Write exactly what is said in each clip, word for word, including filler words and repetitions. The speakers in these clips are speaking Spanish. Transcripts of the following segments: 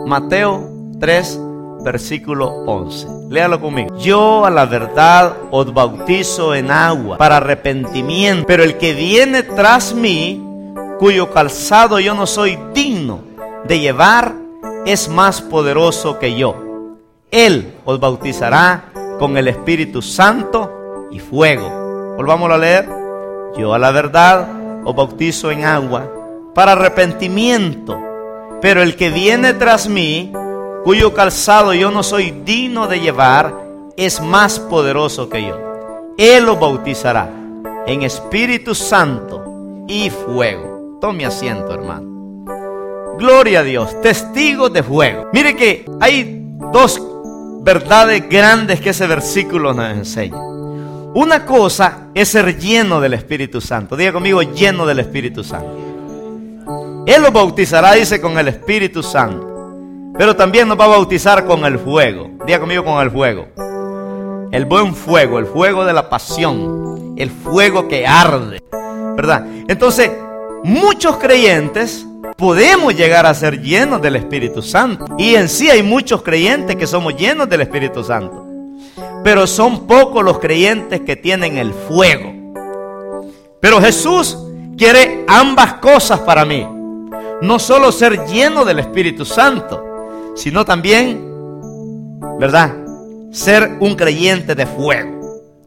Mateo tres, versículo once. Léalo conmigo. Yo a la verdad os bautizo en agua para arrepentimiento, pero el que viene tras mí, cuyo calzado yo no soy digno de llevar, es más poderoso que yo. Él os bautizará con el Espíritu Santo y fuego. Volvámoslo a leer. Yo a la verdad os bautizo en agua para arrepentimiento, pero el que viene tras mí, cuyo calzado yo no soy digno de llevar, es más poderoso que yo. Él os bautizará en Espíritu Santo y fuego. Tome asiento, hermano. Gloria a Dios. Testigos de fuego. Mire que hay dos verdades grandes que ese versículo nos enseña. Una cosa es ser lleno del Espíritu Santo. Diga conmigo, lleno del Espíritu Santo. Él los bautizará, dice, con el Espíritu Santo. Pero también nos va a bautizar con el fuego. Diga conmigo, con el fuego. El buen fuego, el fuego de la pasión, el fuego que arde, ¿verdad? Entonces, muchos creyentes podemos llegar a ser llenos del Espíritu Santo. Y en sí hay muchos creyentes que somos llenos del Espíritu Santo. Pero son pocos los creyentes que tienen el fuego. Pero Jesús quiere ambas cosas para mí. No solo ser lleno del Espíritu Santo, sino también, ¿verdad?, ser un creyente de fuego.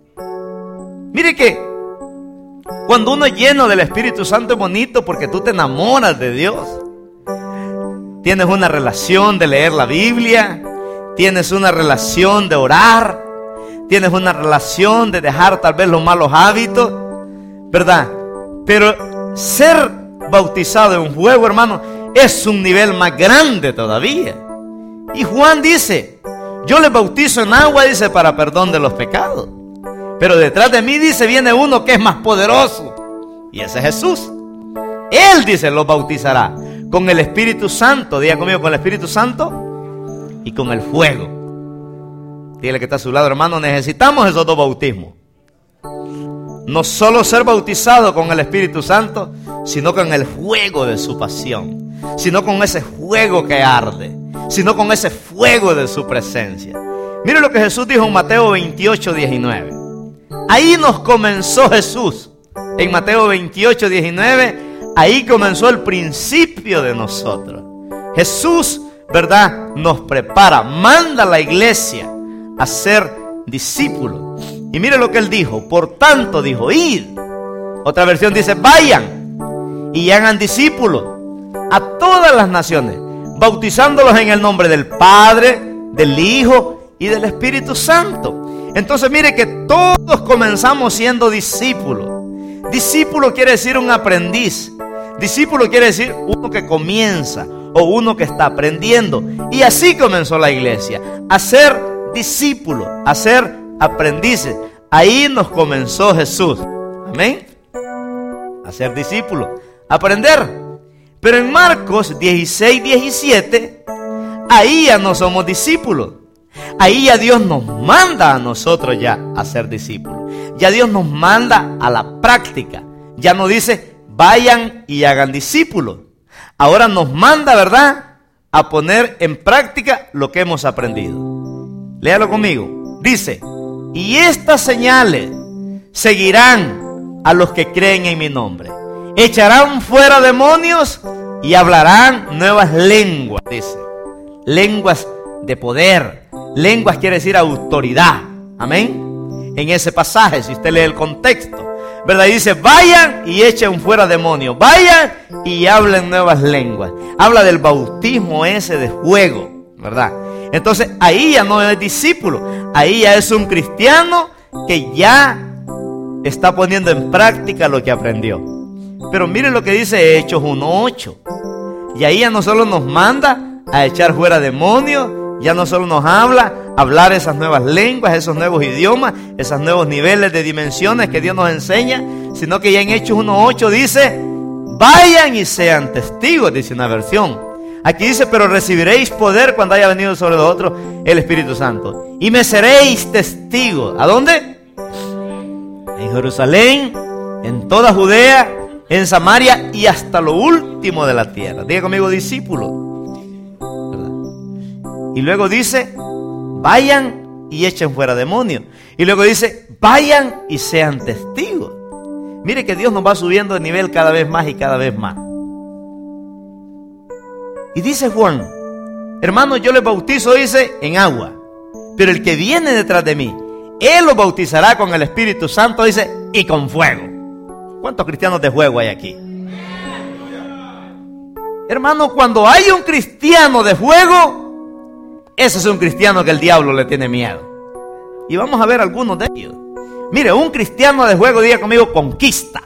Mire que cuando uno es lleno del Espíritu Santo es bonito porque tú te enamoras de Dios. Tienes una relación de leer la Biblia, tienes una relación de orar, tienes una relación de dejar tal vez los malos hábitos, ¿verdad? Pero ser bautizado en fuego, hermano, es un nivel más grande todavía. Y Juan dice, yo les bautizo en agua, dice, para perdón de los pecados. Pero detrás de mí, dice, viene uno que es más poderoso. Y ese es Jesús. Él, dice, los bautizará con el Espíritu Santo. Diga conmigo, con el Espíritu Santo y con el fuego. Dígale que está a su lado, hermano, necesitamos esos dos bautismos. No solo ser bautizado con el Espíritu Santo, sino con el fuego de su pasión, sino con ese fuego que arde, sino con ese fuego de su presencia. Mire lo que Jesús dijo en Mateo veintiocho, diecinueve. Ahí nos comenzó Jesús. En Mateo veintiocho, diecinueve, ahí comenzó el principio de nosotros. Jesús, ¿verdad?, nos prepara, manda a la iglesia a ser discípulos. Y mire lo que él dijo. Por tanto, dijo, id. Otra versión dice, vayan y hagan discípulos a todas las naciones, bautizándolos en el nombre del Padre, del Hijo y del Espíritu Santo. Entonces mire que todos comenzamos siendo discípulos. Discípulo quiere decir un aprendiz. Discípulo quiere decir uno que comienza o uno que está aprendiendo. Y así comenzó la iglesia, a ser discípulos, a ser aprendices. Ahí nos comenzó Jesús. Amén. A ser discípulos, aprender. Pero en Marcos dieciséis, diecisiete, ahí ya no somos discípulos. Ahí ya Dios nos manda a nosotros ya a ser discípulos. Ya Dios nos manda a la práctica. Ya no dice, vayan y hagan discípulos. Ahora nos manda, ¿verdad?, a poner en práctica lo que hemos aprendido. Léalo conmigo. Dice, y estas señales seguirán a los que creen en mi nombre. Echarán fuera demonios y hablarán nuevas lenguas, dice. Lenguas de poder. Lenguas quiere decir autoridad. Amén. En ese pasaje, si usted lee el contexto, ¿verdad? Y dice, vayan y echen fuera demonios. Vayan y hablen nuevas lenguas. Habla del bautismo ese de fuego, ¿verdad? Entonces ahí ya no es discípulo. Ahí ya es un cristiano que ya está poniendo en práctica lo que aprendió. Pero miren lo que dice Hechos uno ocho. Y ahí ya no solo nos manda a echar fuera demonios, ya no solo nos habla a hablar esas nuevas lenguas, esos nuevos idiomas, esos nuevos niveles de dimensiones que Dios nos enseña, sino que ya en Hechos uno ocho dice, vayan y sean testigos, dice una versión. Aquí dice, pero recibiréis poder cuando haya venido sobre vosotros el Espíritu Santo. Y me seréis testigos. ¿A dónde? En Jerusalén, en toda Judea, en Samaria y hasta lo último de la tierra. Diga conmigo, discípulo, ¿verdad? Y luego dice, vayan y echen fuera demonios. Y luego dice, vayan y sean testigos. Mire que Dios nos va subiendo de nivel cada vez más y cada vez más. Y dice Juan, hermanos, yo les bautizo, dice, en agua. Pero el que viene detrás de mí, Él los bautizará con el Espíritu Santo, dice, y con fuego. ¿Cuántos cristianos de fuego hay aquí? Hermano, cuando hay un cristiano de fuego, ese es un cristiano que el diablo le tiene miedo. Y vamos a ver algunos de ellos. Mire, un cristiano de fuego, diga conmigo, conquista.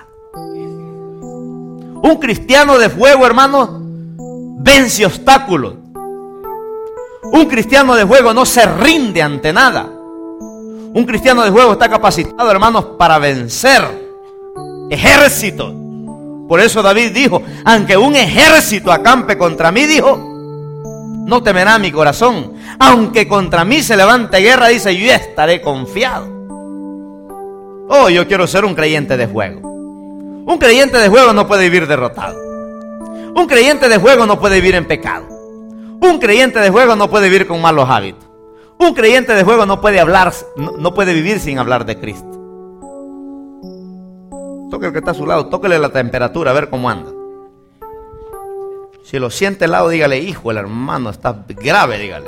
Un cristiano de fuego, hermano, vence obstáculos. Un cristiano de fuego no se rinde ante nada. Un cristiano de fuego está capacitado, hermanos, para vencer ejércitos. Por eso David dijo, aunque un ejército acampe contra mí, dijo, no temerá mi corazón. Aunque contra mí se levante guerra, dice, yo estaré confiado. Oh, yo quiero ser un creyente de fuego. Un creyente de fuego no puede vivir derrotado. Un creyente de fuego no puede vivir en pecado. Un creyente de fuego no puede vivir con malos hábitos. Un creyente de fuego no puede hablar, no, no puede vivir sin hablar de Cristo. Toque el que está a su lado, tóquele la temperatura, a ver cómo anda. Si lo siente al lado, dígale, hijo, el hermano está grave, dígale.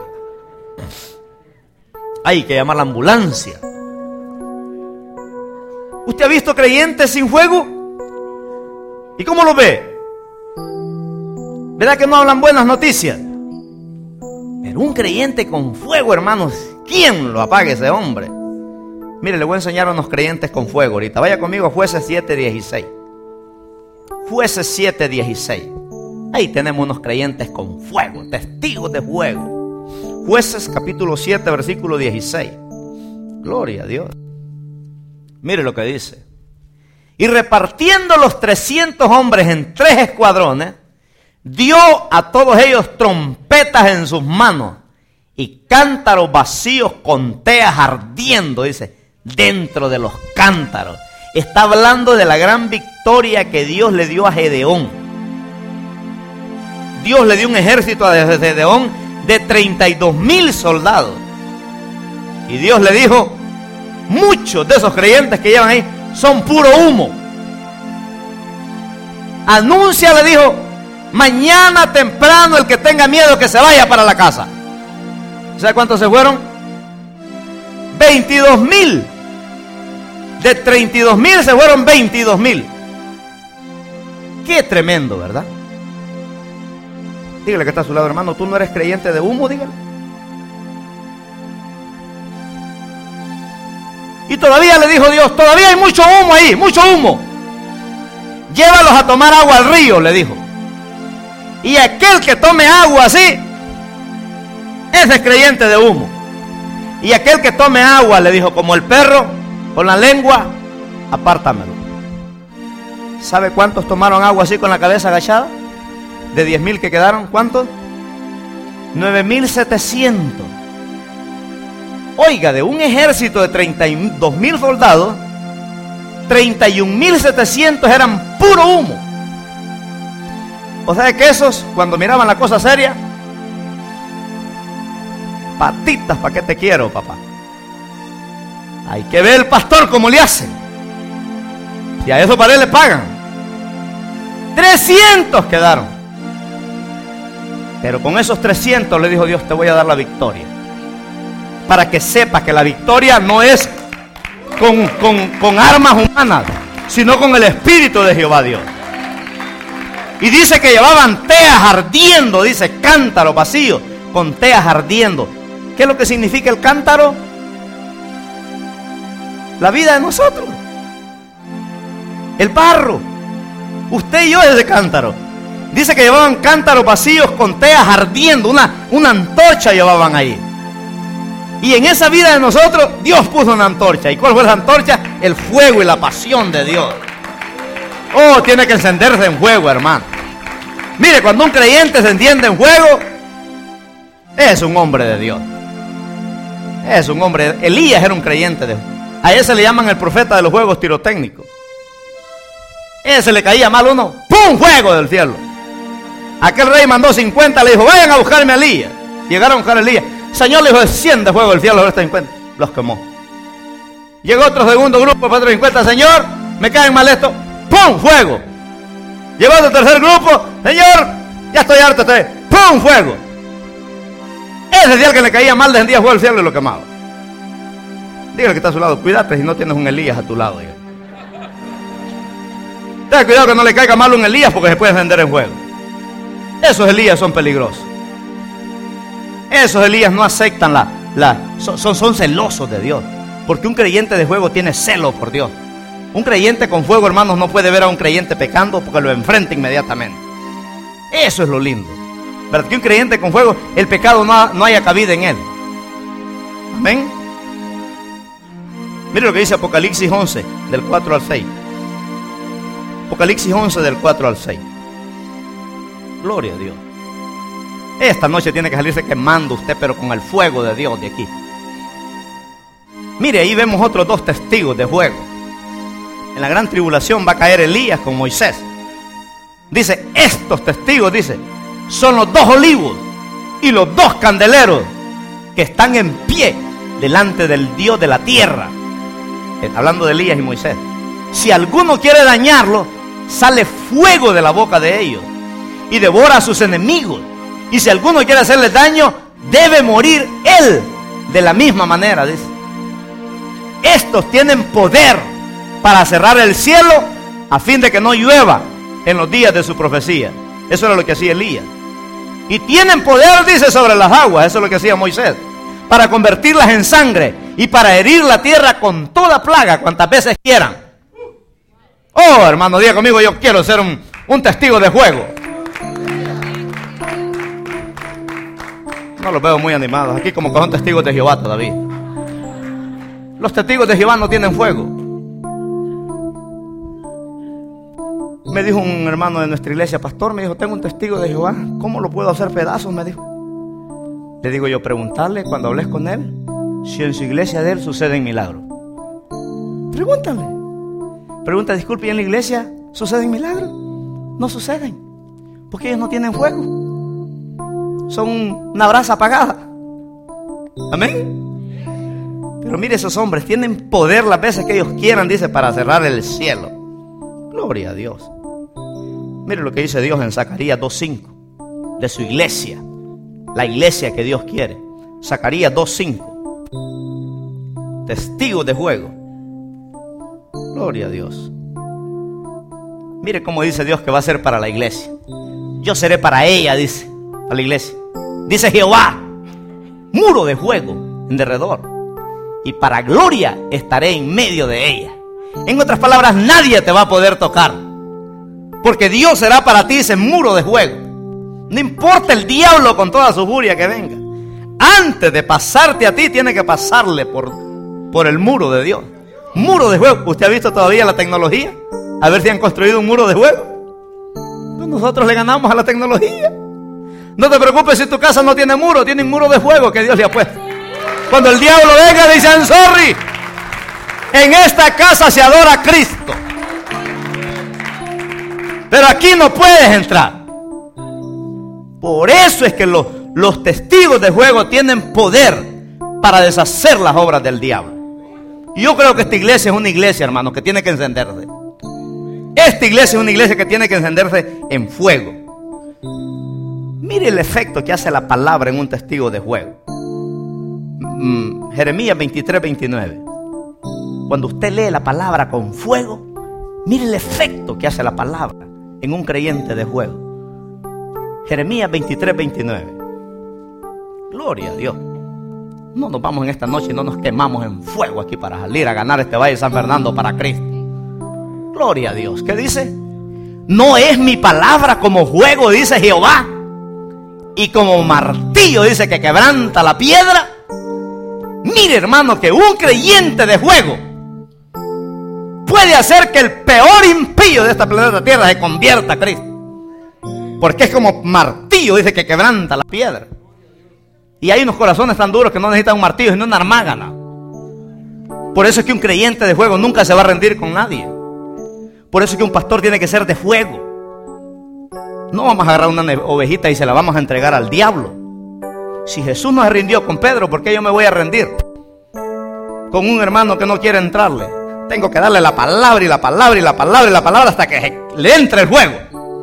Hay que llamar a la ambulancia. ¿Usted ha visto creyentes sin fuego? ¿Y cómo lo ve? ¿Verdad que no hablan buenas noticias? Pero un creyente con fuego, hermanos, ¿quién lo apaga ese hombre? Mire, le voy a enseñar a unos creyentes con fuego ahorita. Vaya conmigo a Jueces siete dieciséis. Jueces siete dieciséis. Ahí tenemos unos creyentes con fuego, testigos de fuego. Jueces capítulo siete, versículo dieciséis. Gloria a Dios. Mire lo que dice. Y repartiendo los trescientos hombres en tres escuadrones, dio a todos ellos trompetas en sus manos y cántaros vacíos con teas ardiendo, dice, dentro de los cántaros. Está hablando de la gran victoria que Dios le dio a Gedeón. Dios le dio un ejército a Gedeón de treinta y dos mil soldados. Y Dios le dijo, muchos de esos creyentes que llevan ahí son puro humo. Anuncia, le dijo, mañana temprano el que tenga miedo que se vaya para la casa. ¿Sabe cuántos se fueron? veintidós mil. De treinta y dos mil se fueron veintidós mil. Qué tremendo, ¿verdad? Dígale que está a su lado, hermano, ¿tú no eres creyente de humo? Dígale. Y todavía le dijo Dios, todavía hay mucho humo ahí, mucho humo. Llévalos a tomar agua al río, le dijo. Y aquel que tome agua así, ese es creyente de humo. Y aquel que tome agua, le dijo, como el perro, con la lengua, apártamelo. ¿Sabe cuántos tomaron agua así con la cabeza agachada? De diez mil que quedaron, ¿cuántos? nueve mil setecientos. Oiga, de un ejército de treinta y dos mil soldados, treinta y un mil setecientos eran puro humo. O sea que esos, cuando miraban la cosa seria, patitas, ¿para qué te quiero, papá? Hay que ver el pastor cómo le hace. Y a eso para él le pagan. trescientos quedaron. Pero con esos trescientos le dijo Dios, te voy a dar la victoria. Para que sepas que la victoria no es con, con, con armas humanas, sino con el Espíritu de Jehová Dios. Y dice que llevaban teas ardiendo, dice cántaros vacíos, con teas ardiendo. ¿Qué es lo que significa el cántaro? La vida de nosotros. El barro. Usted y yo es de cántaro. Dice que llevaban cántaros vacíos con teas ardiendo, una, una antorcha llevaban ahí. Y en esa vida de nosotros, Dios puso una antorcha. ¿Y cuál fue la antorcha? El fuego y la pasión de Dios. Oh, tiene que encenderse en fuego, hermano. Mire, cuando un creyente se enciende en fuego, es un hombre de Dios. Es un hombre. Elías era un creyente de Dios. A ese le llaman el profeta de los juegos tirotécnicos. Ese le caía mal uno, ¡pum! Fuego del cielo. Aquel rey mandó cincuenta, le dijo, vayan a buscarme a Elías. Llegaron a buscar a Elías. Señor, le dijo, desciende fuego del cielo, los cincuenta. Los quemó. Llegó otro segundo grupo, otros cincuenta. Señor, me caen mal esto. ¡Pum! Fuego. Llegó otro tercer grupo. Señor, ya estoy harto. Estoy. ¡Pum! Fuego. Ese día que le caía mal, descendía fuego del cielo y lo quemaba. Dígale que está a su lado, cuídate si no tienes un Elías a tu lado. Diga. Ten cuidado que no le caiga mal un Elías porque se puede encender en fuego. Esos Elías son peligrosos. Esos Elías no aceptan la, la son, son, son celosos de Dios. Porque un creyente de fuego tiene celo por Dios. Un creyente con fuego, hermanos, no puede ver a un creyente pecando porque lo enfrenta inmediatamente. Eso es lo lindo. ¿Verdad? Que un creyente con fuego, el pecado no, no haya cabida en él. Amén. Mire lo que dice Apocalipsis once, del cuatro al seis. Apocalipsis once, del cuatro al seis. Gloria a Dios. Esta noche tiene que salirse quemando usted, pero con el fuego de Dios de aquí. Mire, ahí vemos otros dos testigos de fuego. En la gran tribulación va a caer Elías con Moisés. Dice, estos testigos, dice, son los dos olivos y los dos candeleros que están en pie delante del Dios de la tierra. Hablando de Elías y Moisés. Si alguno quiere dañarlo, sale fuego de la boca de ellos y devora a sus enemigos. Y si alguno quiere hacerle daño, debe morir él de la misma manera, dice. Estos tienen poder para cerrar el cielo a fin de que no llueva en los días de su profecía. Eso era lo que hacía Elías. Y tienen poder, dice, sobre las aguas. Eso es lo que hacía Moisés, para convertirlas en sangre y para herir la tierra con toda plaga cuantas veces quieran. Oh, hermano, diga conmigo, yo quiero ser un, un testigo de fuego. No los veo muy animados. Aquí como que son testigos de Jehová todavía. Los testigos de Jehová no tienen fuego. Me dijo un hermano de nuestra iglesia, pastor, me dijo, tengo un testigo de Jehová. ¿Cómo lo puedo hacer pedazos? Me dijo. Le digo yo, preguntarle cuando hables con él si en su iglesia de él suceden milagros. Pregúntale. Pregunta, disculpe, ¿y en la iglesia suceden milagros? No suceden, porque ellos no tienen fuego. Son una brasa apagada. Amén. Pero mire, esos hombres tienen poder las veces que ellos quieran, dice, para cerrar el cielo. Gloria a Dios. Mire lo que dice Dios en Zacarías dos cinco, de su iglesia, la iglesia que Dios quiere. Zacarías dos cinco. Testigos de fuego. Gloria a Dios. Mire cómo dice Dios que va a ser para la iglesia. Yo seré para ella, dice, para la iglesia. Dice Jehová, muro de fuego en derredor, y para gloria estaré en medio de ella. En otras palabras, nadie te va a poder tocar, porque Dios será para ti ese muro de fuego. No importa el diablo con toda su furia que venga, antes de pasarte a ti, tiene que pasarle por, por el muro de Dios. Muro de fuego. ¿Usted ha visto todavía la tecnología? A ver si han construido un muro de fuego. Pues nosotros le ganamos a la tecnología. No te preocupes si tu casa no tiene muro, tiene un muro de fuego que Dios le ha puesto. Cuando el diablo venga, dicen, sorry, en esta casa se adora a Cristo, pero aquí no puedes entrar. Por eso es que los, los testigos de fuego tienen poder para deshacer las obras del diablo. Y yo creo que esta iglesia es una iglesia, hermano, que tiene que encenderse. Esta iglesia es una iglesia que tiene que encenderse en fuego. Mire el efecto que hace la palabra en un testigo de fuego. Mm, Jeremías veintitrés veintinueve. Cuando usted lee la palabra con fuego, mire el efecto que hace la palabra en un creyente de fuego. Jeremías veintitrés veintinueve. Gloria a Dios. No nos vamos en esta noche y no nos quemamos en fuego aquí para salir a ganar este Valle de San Fernando para Cristo. Gloria a Dios. ¿Qué dice? No es mi palabra como fuego, dice Jehová, y como martillo, dice, que quebranta la piedra. Mire, hermano, que un creyente de fuego puede hacer que el peor impío de esta planeta Tierra se convierta a Cristo, porque es como martillo, dice, que quebranta la piedra. Y hay unos corazones tan duros que no necesitan un martillo, sino una armágana. Por eso es que un creyente de fuego nunca se va a rendir con nadie. Por eso es que un pastor tiene que ser de fuego. No vamos a agarrar una ovejita y se la vamos a entregar al diablo. Si Jesús no se rindió con Pedro, ¿por qué yo me voy a rendir con un hermano que no quiere entrarle? Tengo que darle la palabra y la palabra y la palabra y la palabra hasta que le entre el fuego.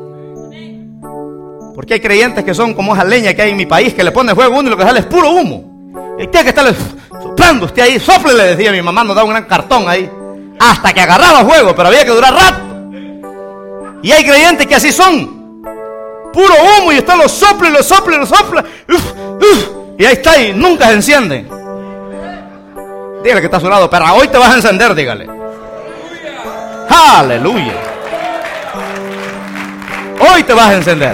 Porque hay creyentes que son como esa leña que hay en mi país, que le pone fuego a uno y lo que sale es puro humo. Y tiene que estarle soplando usted ahí, sople, le decía mi mamá, nos daba un gran cartón ahí, hasta que agarraba fuego, pero había que durar rato. Y hay creyentes que así son, puro humo, y usted lo sopla y lo sopla y lo sopla, uf, uf, y ahí está, y nunca se encienden. Dígale que está a su lado, pero hoy te vas a encender, dígale. Aleluya. Hoy te vas a encender.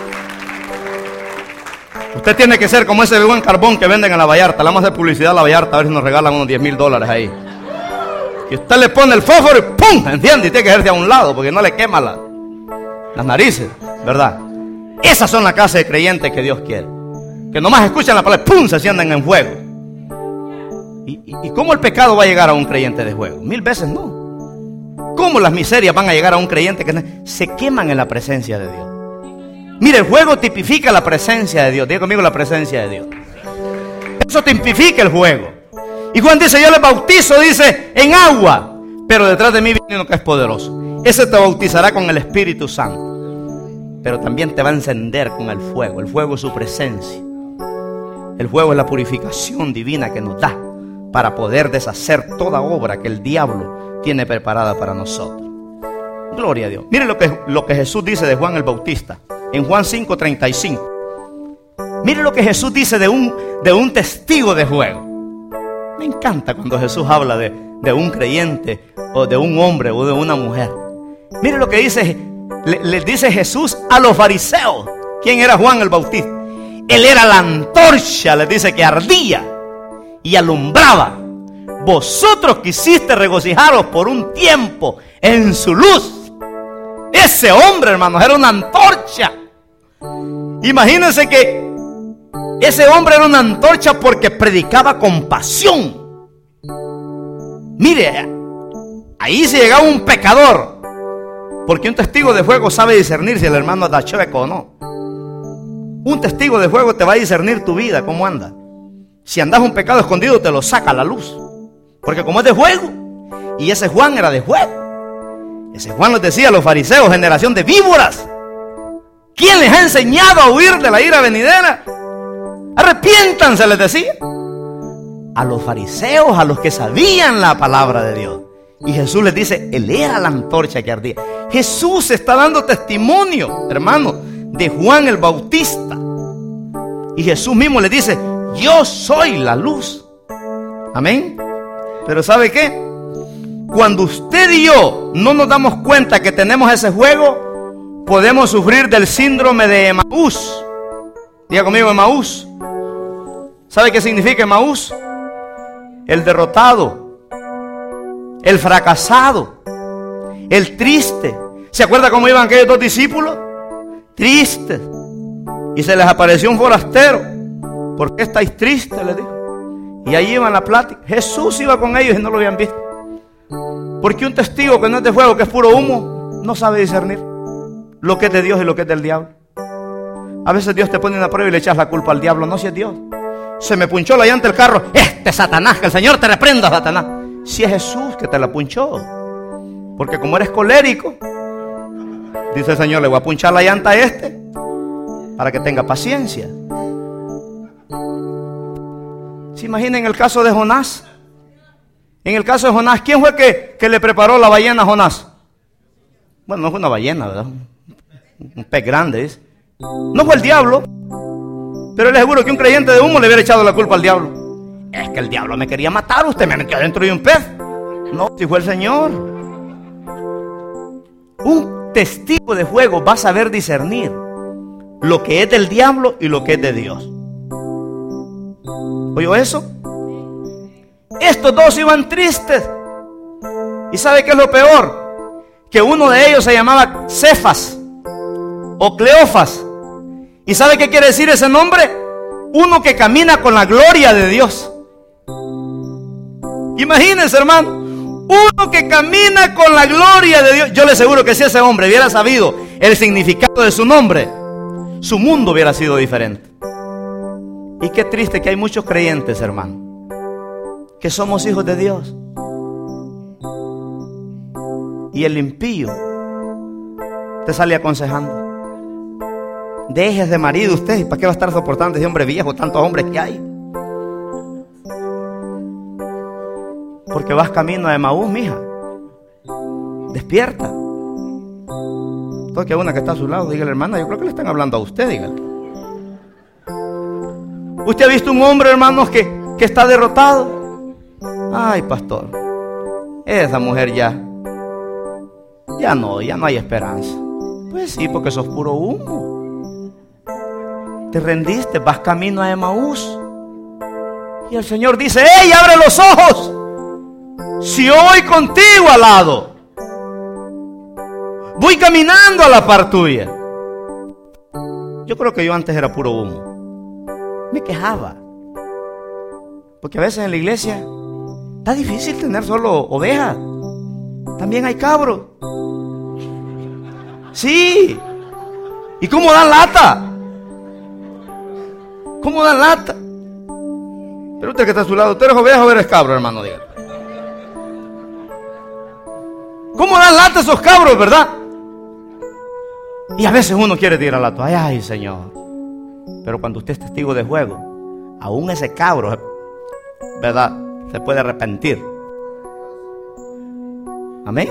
Usted tiene que ser como ese buen carbón que venden en la Vallarta. Le vamos a hacer publicidad a la Vallarta, a ver si nos regalan unos diez mil dólares ahí. Y usted le pone el fósforo y ¡pum! Enciende, y tiene que hacerse a un lado porque no le quema la, las narices, ¿verdad? Esas son las clases de creyentes que Dios quiere, que nomás escuchan la palabra, ¡pum! Se encienden en fuego. ¿Y, y, ¿Y cómo el pecado va a llegar a un creyente de fuego? Mil veces no. ¿Cómo las miserias van a llegar a un creyente que se queman en la presencia de Dios? Mire, el fuego tipifica la presencia de Dios. Diga conmigo, la presencia de Dios. Eso tipifica el fuego. Y Juan dice, yo les bautizo, dice, en agua, pero detrás de mí viene uno que es poderoso. Ese te bautizará con el Espíritu Santo, pero también te va a encender con el fuego. El fuego es su presencia. El fuego es la purificación divina que nos da para poder deshacer toda obra que el diablo tiene preparada para nosotros. Gloria a Dios. Mire lo que, lo que Jesús dice de Juan el Bautista en Juan cinco treinta y cinco. Mire lo que Jesús dice de un, de un testigo de fuego. Me encanta cuando Jesús habla de, de un creyente o de un hombre o de una mujer. Mire lo que dice, le, le dice Jesús a los fariseos. ¿Quién era Juan el Bautista? Él era la antorcha, les dice, que ardía y alumbraba. Vosotros quisiste regocijaros por un tiempo en su luz. Ese hombre, hermanos, era una antorcha. Imagínense que ese hombre era una antorcha porque predicaba con pasión. Mire, ahí se llegaba un pecador, porque un testigo de fuego sabe discernir si el hermano anda chueco o no. Un testigo de fuego te va a discernir tu vida, cómo anda. Si andas un pecado escondido, te lo saca a la luz, porque como es de fuego, y ese Juan era de fuego. Ese Juan les decía a los fariseos, generación de víboras, ¿quién les ha enseñado a huir de la ira venidera? Arrepiéntanse, les decía. A los fariseos, a los que sabían la palabra de Dios. Y Jesús les dice, él era la antorcha que ardía. Jesús está dando testimonio, hermano, de Juan el Bautista. Y Jesús mismo le dice, yo soy la luz. Amén. Pero ¿sabe qué? Cuando usted y yo no nos damos cuenta que tenemos ese fuego, podemos sufrir del síndrome de Emaús. Diga conmigo, Emaús. ¿Sabe qué significa Emaús? El derrotado, el fracasado, el triste. ¿Se acuerda cómo iban aquellos dos discípulos? Tristes. Y se les apareció un forastero. ¿Por qué estáis tristes?, le dijo. Y ahí iban la plática. Jesús iba con ellos y no lo habían visto. Porque un testigo que no es de fuego, que es puro humo, no sabe discernir lo que es de Dios y lo que es del diablo. A veces Dios te pone una prueba y le echas la culpa al diablo. No, si es Dios. Se me punchó la llanta del carro. Este Satanás, que el Señor te reprenda, Satanás. Si es Jesús que te la punchó. Porque como eres colérico, dice el Señor, le voy a punchar la llanta a este para que tenga paciencia. ¿Se imaginan el caso de Jonás? En el caso de Jonás, ¿quién fue que, que le preparó la ballena a Jonás? Bueno, no fue una ballena, ¿verdad? Un pez grande, ¿es? No fue el diablo. Pero le aseguro que un creyente de humo le hubiera echado la culpa al diablo. Es que el diablo me quería matar, usted me metió dentro de un pez. No, si fue el Señor. Un testigo de fuego va a saber discernir lo que es del diablo y lo que es de Dios. ¿Oyó eso? Estos dos iban tristes. ¿Y sabe qué es lo peor? Que uno de ellos se llamaba Cefas o Cleofas. ¿Y sabe qué quiere decir ese nombre? Uno que camina con la gloria de Dios. Imagínense, hermano, uno que camina con la gloria de Dios. Yo le aseguro que si ese hombre hubiera sabido el significado de su nombre, su mundo hubiera sido diferente. Y qué triste que hay muchos creyentes, hermano, que somos hijos de Dios, y el impío te sale aconsejando: dejes de marido usted, ¿para qué va a estar soportando ese hombre viejo, tantos hombres que hay? Porque vas camino a Emaús, mija. Despierta. Toque a una que está a su lado, dígale: hermana, yo creo que le están hablando a usted, dígale. ¿Usted ha visto un hombre, hermanos, que, que está derrotado? Ay, pastor, esa mujer ya Ya no, ya no hay esperanza. Pues sí, porque sos puro humo. Te rendiste, vas camino a Emaús. Y el Señor dice: ¡ey, abre los ojos! Si voy contigo al lado, voy caminando a la par tuya. Yo creo que yo antes era puro humo. Me quejaba, porque a veces en la iglesia está difícil tener solo ovejas. También hay cabros. Sí. ¿Y cómo dan lata? ¿Cómo dan lata? Pero usted que está a su lado, ¿usted eres oveja o eres cabro, hermano? Dígale. ¿Cómo dan lata esos cabros, verdad? Y a veces uno quiere tirar lata. Ay, ay, Señor. Pero cuando usted es testigo de juego, aún ese cabro, ¿verdad?, se puede arrepentir. Amén.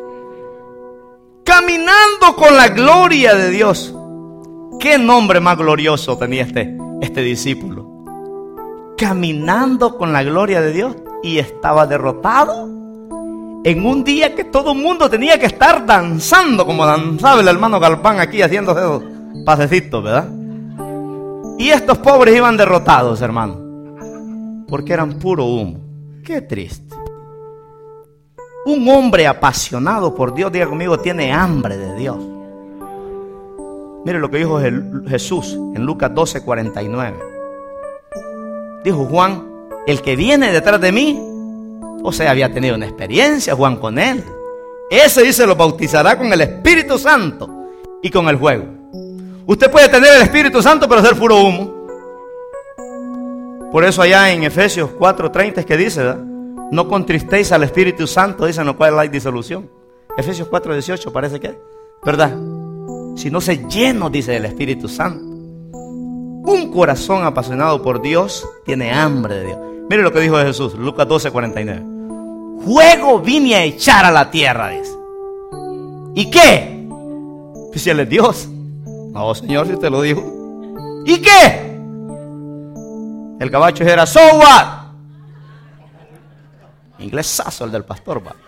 Caminando con la gloria de Dios. ¿Qué nombre más glorioso tenía este, este discípulo? Caminando con la gloria de Dios. Y estaba derrotado en un día que todo el mundo tenía que estar danzando, como danzaba el hermano Galván aquí, haciendo esos pasecitos, ¿verdad? Y estos pobres iban derrotados, hermano, porque eran puro humo. Qué triste. Un hombre apasionado por Dios, diga conmigo, tiene hambre de Dios. Mire lo que dijo Jesús en Lucas doce, cuarenta y nueve. Dijo Juan: el que viene detrás de mí, o sea, había tenido una experiencia Juan con él. Ese dice lo bautizará con el Espíritu Santo y con el fuego. Usted puede tener el Espíritu Santo pero ser puro humo. Por eso allá en Efesios cuatro treinta es que dice, ¿verdad?, no contristéis al Espíritu Santo, dice, en lo cual hay disolución. Efesios cuatro dieciocho parece que, ¿verdad? Si no se lleno, dice, del Espíritu Santo. Un corazón apasionado por Dios tiene hambre de Dios. Mire lo que dijo Jesús, Lucas doce, cuarenta y nueve. Juego vine a echar a la tierra, dice. ¿Y qué? Pues si Él es Dios. No, Señor, si usted lo dijo. ¿Y qué? El caballo era so what? Inglesazo el del pastor, va.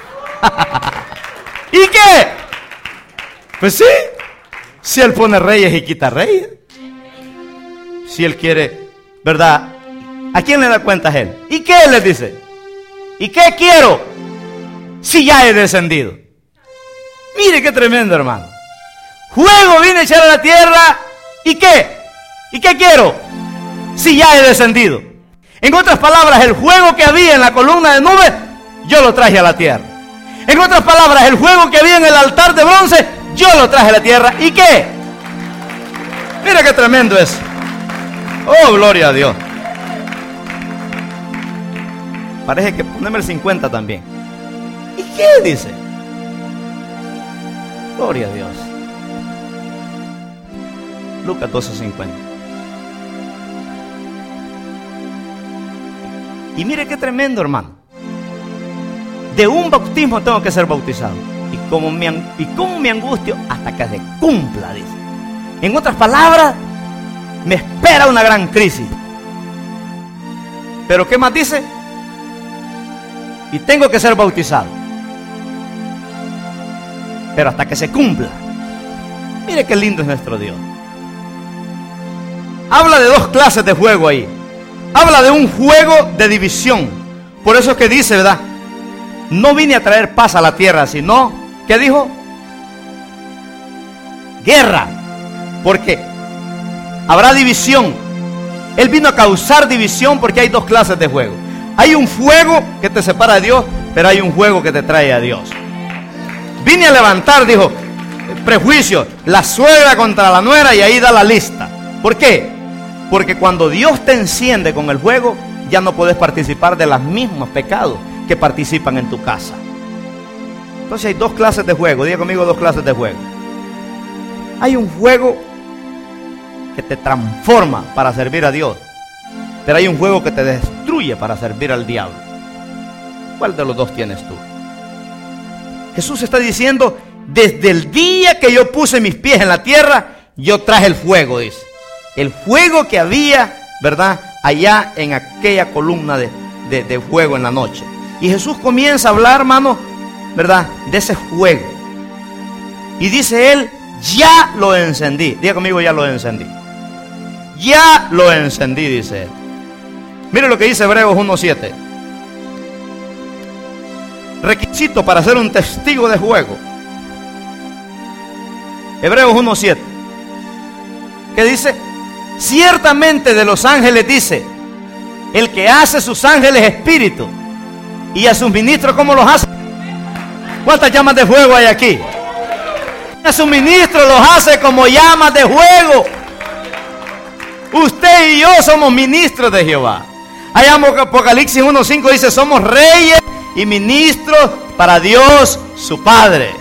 ¿Y qué? Pues sí. Si Él pone reyes y quita reyes. Si Él quiere, ¿verdad? ¿A quién le da cuenta a Él? ¿Y qué Él les dice? ¿Y qué quiero? Si ya he descendido. Mire qué tremendo, hermano. Juego vine a echar a la tierra. ¿Y qué? ¿Y qué quiero? Si ya he descendido. En otras palabras, el fuego que había en la columna de nube, yo lo traje a la tierra. En otras palabras, el fuego que había en el altar de bronce, yo lo traje a la tierra. ¿Y qué? Mira qué tremendo es. Oh, gloria a Dios. Parece que poneme el cincuenta también. ¿Y qué dice? Gloria a Dios. Lucas doce, cincuenta. Y mire qué tremendo, hermano. De un bautismo tengo que ser bautizado. Y como me, y como me angustio hasta que se cumpla, dice. En otras palabras, me espera una gran crisis. Pero ¿qué más dice? Y tengo que ser bautizado. Pero hasta que se cumpla. Mire qué lindo es nuestro Dios. Habla de dos clases de fuego ahí. Habla de un fuego de división. Por eso es que dice, ¿verdad? No vine a traer paz a la tierra, sino, ¿qué dijo? Guerra. Porque habrá división. Él vino a causar división porque hay dos clases de fuego. Hay un fuego que te separa de Dios, pero hay un fuego que te trae a Dios. Vine a levantar, dijo, prejuicios, la suegra contra la nuera, y ahí da la lista. ¿Por qué? Porque cuando Dios te enciende con el fuego, ya no puedes participar de los mismos pecados que participan en tu casa. Entonces hay dos clases de fuego. Diga conmigo, dos clases de fuego. Hay un fuego que te transforma para servir a Dios, pero hay un fuego que te destruye para servir al diablo. ¿Cuál de los dos tienes tú? Jesús está diciendo: desde el día que yo puse mis pies en la tierra, yo traje el fuego, dice. El fuego que había, ¿verdad?, allá en aquella columna de, de, de fuego en la noche. Y Jesús comienza a hablar, hermano, ¿verdad?, de ese fuego. Y dice él: ya lo encendí. Diga conmigo, ya lo encendí. Ya lo encendí, dice él. Mire lo que dice Hebreos uno siete. Requisito para ser un testigo de fuego. Hebreos uno siete. ¿Qué dice? Ciertamente de los ángeles dice: el que hace sus ángeles espíritu, y a sus ministros, ¿cómo los hace? ¿Cuántas llamas de fuego hay aquí? A sus ministros los hace como llamas de fuego. Usted y yo somos ministros de Jehová. Allá en Apocalipsis uno cinco dice: somos reyes y ministros para Dios su Padre.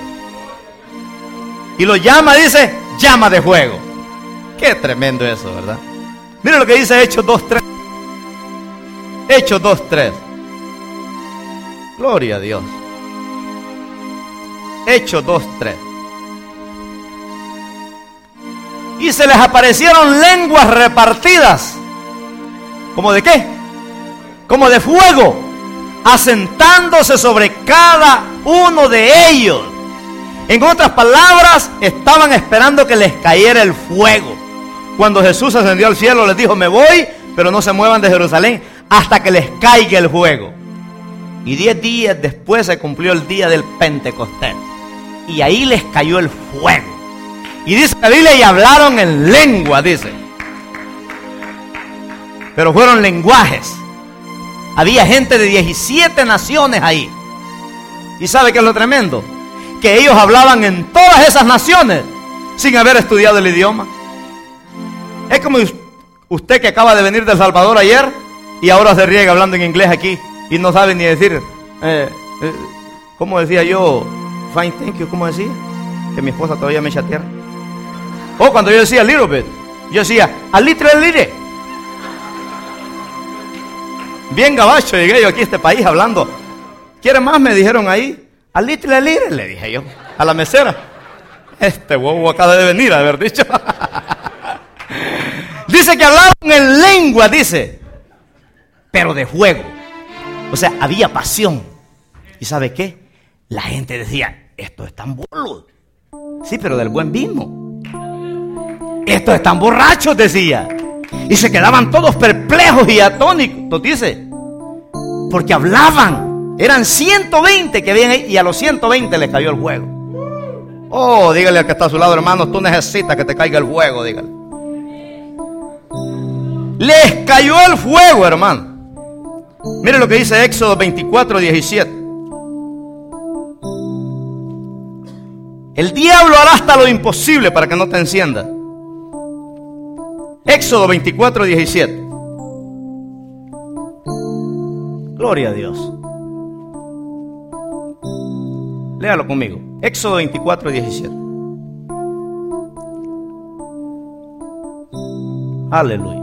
Y lo llama, dice, llama de fuego. Qué tremendo eso, ¿verdad? Mira lo que dice Hechos dos tres. Hechos dos tres. Gloria a Dios. Hechos dos tres. Y se les aparecieron lenguas repartidas. ¿Cómo de qué? Como de fuego, asentándose sobre cada uno de ellos. En otras palabras, estaban esperando que les cayera el fuego. Cuando Jesús ascendió al cielo, les dijo: me voy, pero no se muevan de Jerusalén hasta que les caiga el fuego. Y diez días después se cumplió el día del Pentecostés. Y ahí les cayó el fuego. Y dice la Biblia: y hablaron en lengua, dice. Pero fueron lenguajes. Había gente de diecisiete naciones ahí. ¿Y sabe qué es lo tremendo? Que ellos hablaban en todas esas naciones sin haber estudiado el idioma. Es como usted que acaba de venir de El Salvador ayer y ahora se riega hablando en inglés aquí y no sabe ni decir, eh, eh, ¿cómo decía yo? Fine, thank you, ¿cómo decía? Que mi esposa todavía me echa tierra. O cuando yo decía little bit, yo decía a little little. Bien gabacho llegué yo aquí a este país hablando. ¿Quiere más? Me dijeron ahí. A little little, le dije yo a la mesera. Este bobo acaba de venir a haber dicho. Dice que hablaron en lengua, dice, pero de fuego. O sea, había pasión. ¿Y sabe qué? La gente decía: estos están bolos. Sí, pero del buen vino. Estos están borrachos, decía. Y se quedaban todos perplejos y atónitos, dice, porque hablaban. Eran ciento veinte que habían ahí, y a los ciento veinte les cayó el fuego. Oh, dígale al que está a su lado: hermano, tú necesitas que te caiga el fuego, dígale. Les cayó el fuego, hermano. Mire lo que dice Éxodo veinticuatro diecisiete. El diablo hará hasta lo imposible para que no te encienda. Éxodo veinticuatro diecisiete. Gloria a Dios. Léalo conmigo. Éxodo veinticuatro diecisiete. Aleluya.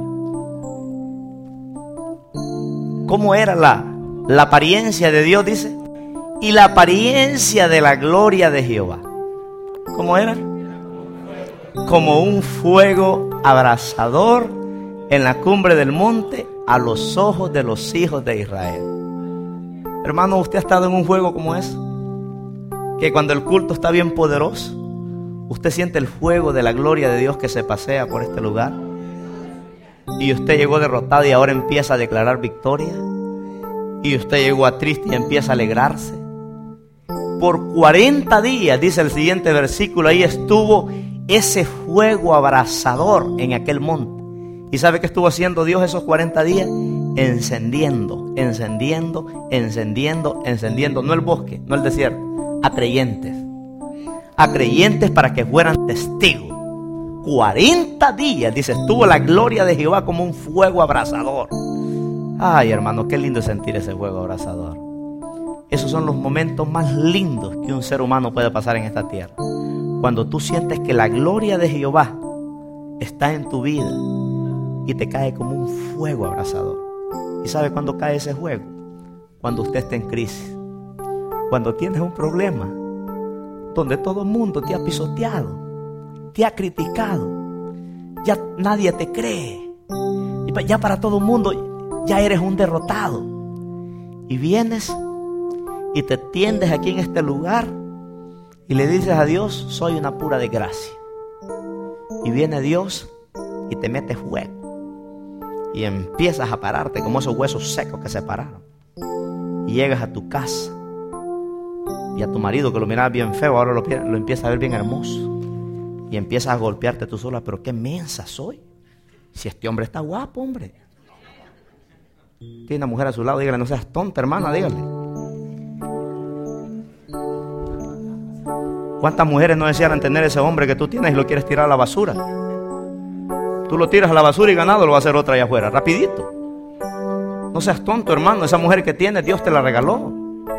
¿Cómo era la, la apariencia de Dios? Dice: y la apariencia de la gloria de Jehová. ¿Cómo era? Como un fuego abrasador en la cumbre del monte a los ojos de los hijos de Israel. Hermano, ¿usted ha estado en un fuego como ese? Que cuando el culto está bien poderoso, usted siente el fuego de la gloria de Dios que se pasea por este lugar. Y usted llegó derrotado y ahora empieza a declarar victoria. Y usted llegó a triste y empieza a alegrarse. Por cuarenta días, dice el siguiente versículo, ahí estuvo ese fuego abrasador en aquel monte. ¿Y sabe qué estuvo haciendo Dios esos cuarenta días? Encendiendo, encendiendo, encendiendo, encendiendo. No el bosque, no el desierto. A creyentes. A creyentes para que fueran testigos. cuarenta días, dice, estuvo la gloria de Jehová como un fuego abrasador. Ay, hermano, qué lindo es sentir ese fuego abrasador. Esos son los momentos más lindos que un ser humano puede pasar en esta tierra. Cuando tú sientes que la gloria de Jehová está en tu vida y te cae como un fuego abrasador. ¿Y sabe cuándo cae ese fuego? Cuando usted está en crisis, cuando tienes un problema donde todo el mundo te ha pisoteado, te ha criticado, ya nadie te cree, y ya para todo el mundo ya eres un derrotado, y vienes y te tiendes aquí en este lugar y le dices a Dios: soy una pura desgracia. Y viene Dios y te mete fuego y empiezas a pararte como esos huesos secos que se pararon, y llegas a tu casa y a tu marido, que lo miraba bien feo, ahora lo, lo empiezas a ver bien hermoso, y empiezas a golpearte tú sola. Pero qué mensa soy, si este hombre está guapo, hombre. Tiene una mujer a su lado, dígale: no seas tonta, hermana, dígale. ¿Cuántas mujeres no desearan tener ese hombre que tú tienes y lo quieres tirar a la basura? Tú lo tiras a la basura y ganado lo va a hacer otra allá afuera, rapidito. No seas tonto, hermano. Esa mujer que tienes, Dios te la regaló.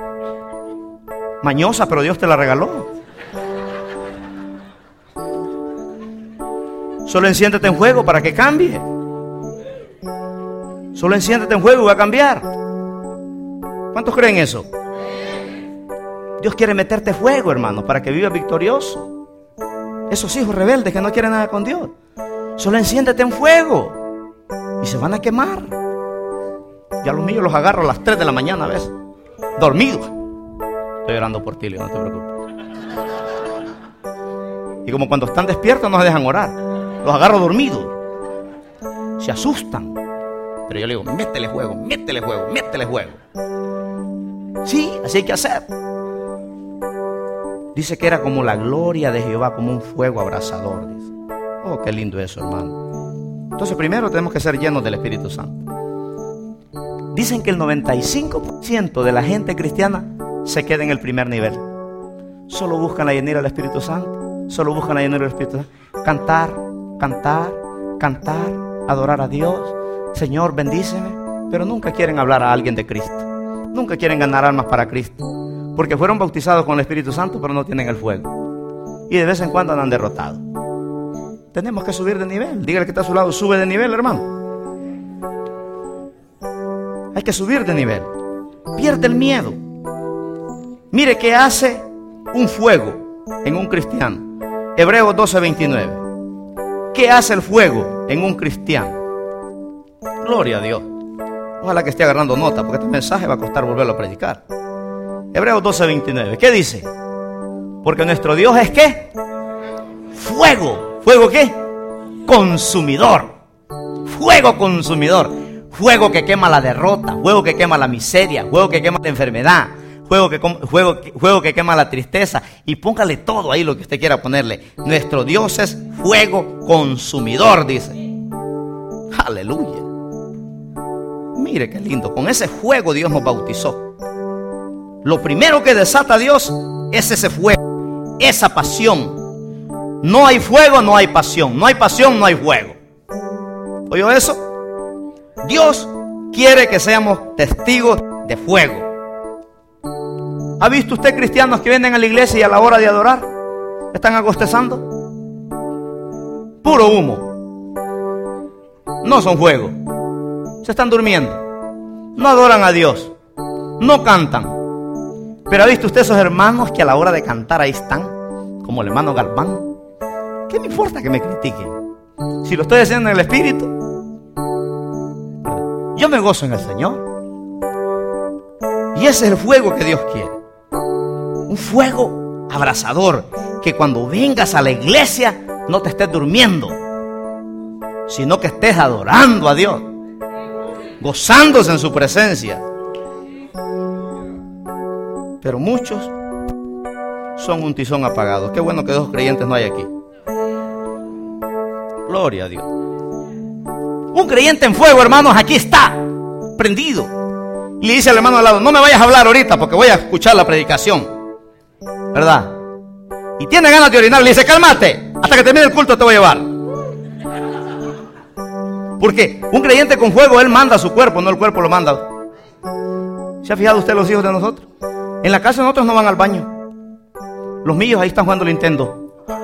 Mañosa, pero Dios te la regaló. Solo enciéndete en fuego para que cambie. Solo enciéndete en fuego y va a cambiar. ¿Cuántos creen eso? Dios quiere meterte fuego, hermano, para que vivas victorioso. Esos hijos rebeldes que no quieren nada con Dios, solo enciéndete en fuego y se van a quemar. Ya los míos los agarro a las tres de la mañana a veces, dormidos. Estoy orando por ti, Leo, no te preocupes. Y como cuando están despiertos no se dejan orar, los agarro dormidos. Se asustan. Pero yo le digo: métele fuego, métele fuego, métele fuego. Sí, así hay que hacer. Dice que era como la gloria de Jehová, como un fuego abrasador. Dice. Oh, qué lindo eso, hermano. Entonces primero tenemos que ser llenos del Espíritu Santo. Dicen que el noventa y cinco por ciento de la gente cristiana se queda en el primer nivel. Solo buscan la llenura del Espíritu Santo. Solo buscan la llenura del Espíritu Santo. Cantar, cantar, cantar, adorar a Dios. Señor, bendíceme. Pero nunca quieren hablar a alguien de Cristo. Nunca quieren ganar almas para Cristo. Porque fueron bautizados con el Espíritu Santo, pero no tienen el fuego. Y de vez en cuando andan derrotados. Tenemos que subir de nivel. Dígale que está a su lado: sube de nivel, hermano. Hay que subir de nivel. Pierde el miedo. Mire qué hace un fuego en un cristiano. Hebreos doce veintinueve. ¿Qué hace el fuego en un cristiano? Gloria a Dios. Ojalá que esté agarrando nota, porque este mensaje va a costar volverlo a predicar. Hebreos doce veintinueve. ¿Qué dice? Porque nuestro Dios es ¿qué? Fuego. ¿Fuego qué? Consumidor. Fuego consumidor. Fuego que quema la derrota. Fuego que quema la miseria. Fuego que quema la enfermedad. Fuego que, fuego, fuego que quema la tristeza. Y póngale todo ahí lo que usted quiera ponerle. Nuestro Dios es fuego consumidor, dice. Aleluya. Mire qué lindo. Con ese fuego Dios nos bautizó. Lo primero que desata a Dios es ese fuego, esa pasión. No hay fuego, no hay pasión. No hay pasión, no hay fuego. ¿Oyó eso? Dios quiere que seamos testigos de fuego. ¿Ha visto usted cristianos que vienen a la iglesia y a la hora de adorar están agostezando? Puro humo. No son fuego. Se están durmiendo. No adoran a Dios. No cantan. Pero ¿ha visto usted esos hermanos que a la hora de cantar ahí están? Como el hermano Galván. ¿Qué me importa que me critiquen? Si lo estoy haciendo en el Espíritu, yo me gozo en el Señor. Y ese es el fuego que Dios quiere. Un fuego abrasador. Que cuando vengas a la iglesia no te estés durmiendo, sino que estés adorando a Dios, gozándose en su presencia. Pero muchos son un tizón apagado. Qué bueno que dos creyentes no hay aquí. Gloria a Dios. Un creyente en fuego, hermanos, aquí está, prendido. Y le dice al hermano al lado: no me vayas a hablar ahorita porque voy a escuchar la predicación, ¿verdad? Y tiene ganas de orinar. Le dice: cálmate, hasta que termine el culto te voy a llevar. Porque un creyente con fuego, él manda a su cuerpo, no el cuerpo lo manda. ¿Se ha fijado usted los hijos de nosotros? En la casa de nosotros no van al baño. Los míos ahí están jugando Nintendo.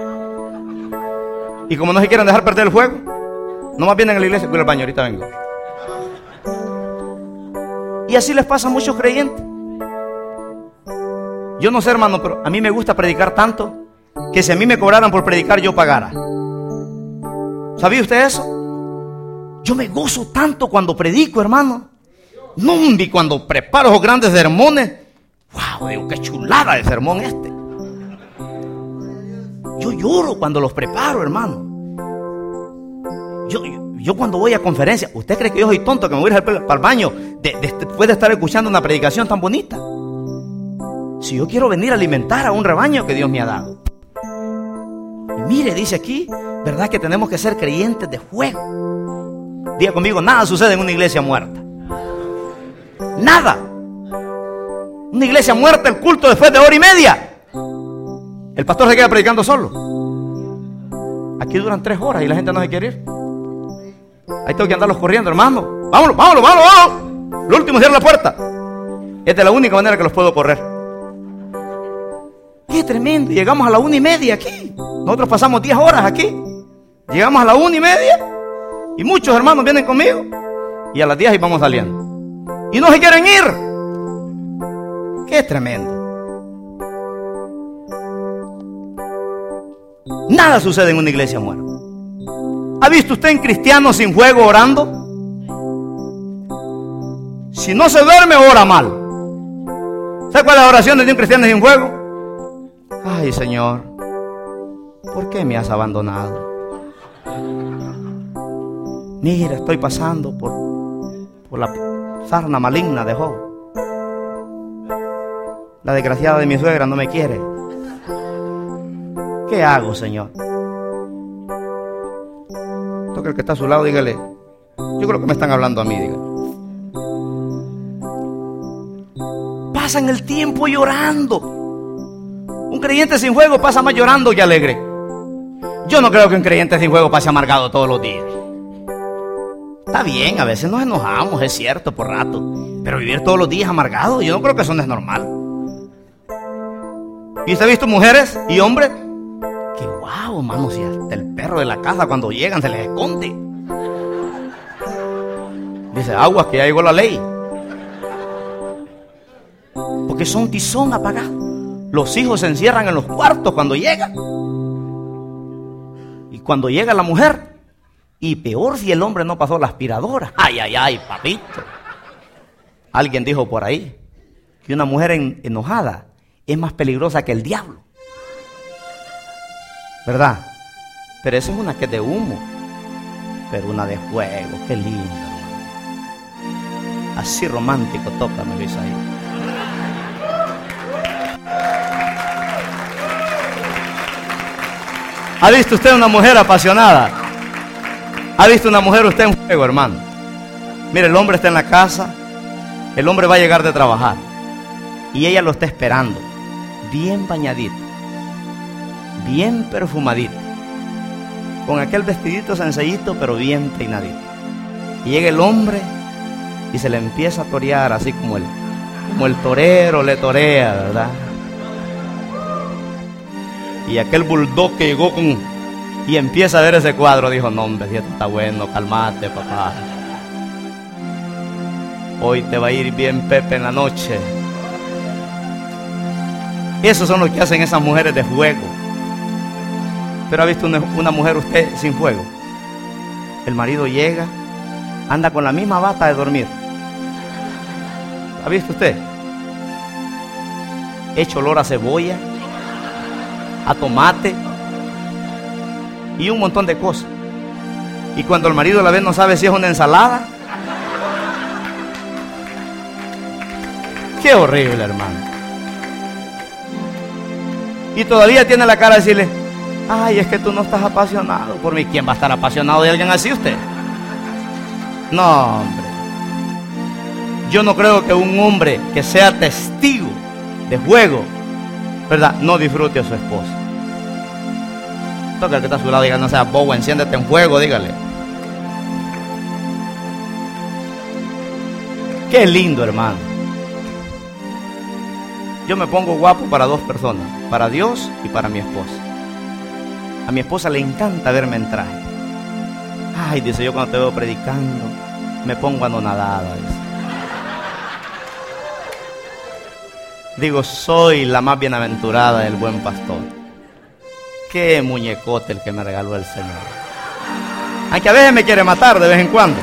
Y como no se quieren dejar perder el juego, nomás vienen a la iglesia, voy al baño, ahorita vengo. Y así les pasa a muchos creyentes. Yo no sé, hermano, pero a mí me gusta predicar tanto que si a mí me cobraran por predicar, yo pagara. ¿Sabía usted eso? Yo me gozo tanto cuando predico, hermano. No, y cuando preparo esos grandes sermones, wow, digo, qué chulada de sermón este. Yo lloro cuando los preparo, hermano. Yo, yo, yo cuando voy a conferencias, ¿usted cree que yo soy tonto que me voy a ir para el baño de, de, después de estar escuchando una predicación tan bonita? Si yo quiero venir a alimentar a un rebaño que Dios me ha dado. Y mire, dice aquí, ¿verdad que tenemos que ser creyentes de fuego? Diga conmigo, nada sucede en una iglesia muerta. Nada. Una iglesia muerta, el culto después de hora y media, el pastor se queda predicando solo. Aquí duran tres horas y la gente no se quiere ir. Ahí tengo que andarlos corriendo, hermano. Vámonos, vámonos, vámonos, vámonos. Lo último, cierra la puerta. Esta es la única manera que los puedo correr. Qué tremendo. Llegamos a la una y media aquí. Nosotros pasamos diez horas aquí. Llegamos a la una y media y muchos hermanos vienen conmigo. Y a las diez y vamos saliendo. Y no se quieren ir. Qué tremendo. Nada sucede en una iglesia muerta. ¿Ha visto usted en cristianos sin fuego orando? Si no se duerme, ora mal. ¿Sabe cuál es la oración de un cristiano sin fuego? Ay, Señor, ¿por qué me has abandonado? Mira, estoy pasando por, por la sarna maligna de Job. La desgraciada de mi suegra no me quiere. ¿Qué hago, Señor? Toque el que está a su lado, dígale, yo creo que me están hablando a mí, dígale. Pasan el tiempo llorando. Un creyente sin fuego pasa más llorando que alegre. Yo no creo que un creyente sin fuego pase amargado todos los días. Está bien, a veces nos enojamos, es cierto, por rato. Pero vivir todos los días amargado, yo no creo que eso no es normal. ¿Y usted ha visto mujeres y hombres? Que guau, hermano, si hasta el perro de la casa cuando llegan se les esconde. Dice, aguas que ya llegó la ley. Porque son tizón apagado. Los hijos se encierran en los cuartos cuando llegan. Y cuando llega la mujer, y peor si el hombre no pasó la aspiradora. Ay, ay, ay, papito. Alguien dijo por ahí que una mujer en, enojada es más peligrosa que el diablo. ¿Verdad? Pero esa es una que es de humo. Pero una de fuego, qué linda, hermano. Así romántico, tócame, Luis, ahí. ¿Ha visto usted una mujer apasionada? ¿Ha visto una mujer usted en fuego, hermano? Mire, el hombre está en la casa. El hombre va a llegar de trabajar y ella lo está esperando, bien bañadito, bien perfumadito, con aquel vestidito sencillito pero bien peinadito. Y llega el hombre y se le empieza a torear así como el, como el torero le torea, ¿verdad? Y aquel bulldog que llegó con y empieza a ver ese cuadro, dijo, no hombre, si esto está bueno, calmate, papá. Hoy te va a ir bien, Pepe, en la noche. Esos son los que hacen esas mujeres de fuego. Pero ¿ha visto una, una mujer usted sin fuego? El marido llega, anda con la misma bata de dormir. ¿Ha visto usted? Echa olor a cebolla, a tomate y un montón de cosas. Y cuando el marido la ve no sabe si es una ensalada. Qué horrible, hermano. Y todavía tiene la cara de decirle, ay, es que tú no estás apasionado por mí. ¿Quién va a estar apasionado de alguien así, usted? No, hombre. Yo no creo que un hombre que sea testigo de fuego, ¿verdad?, no disfrute a su esposa. Toca el que está a su lado, diga, no seas bobo, enciéndete en fuego, dígale. Qué lindo, hermano. Yo me pongo guapo para dos personas, para Dios y para mi esposa. A mi esposa le encanta verme en traje. Ay, dice, yo cuando te veo predicando me pongo anonadada, dice. Digo, soy la más bienaventurada del buen pastor. Qué muñecote el que me regaló el Señor. Aunque a veces me quiere matar de vez en cuando.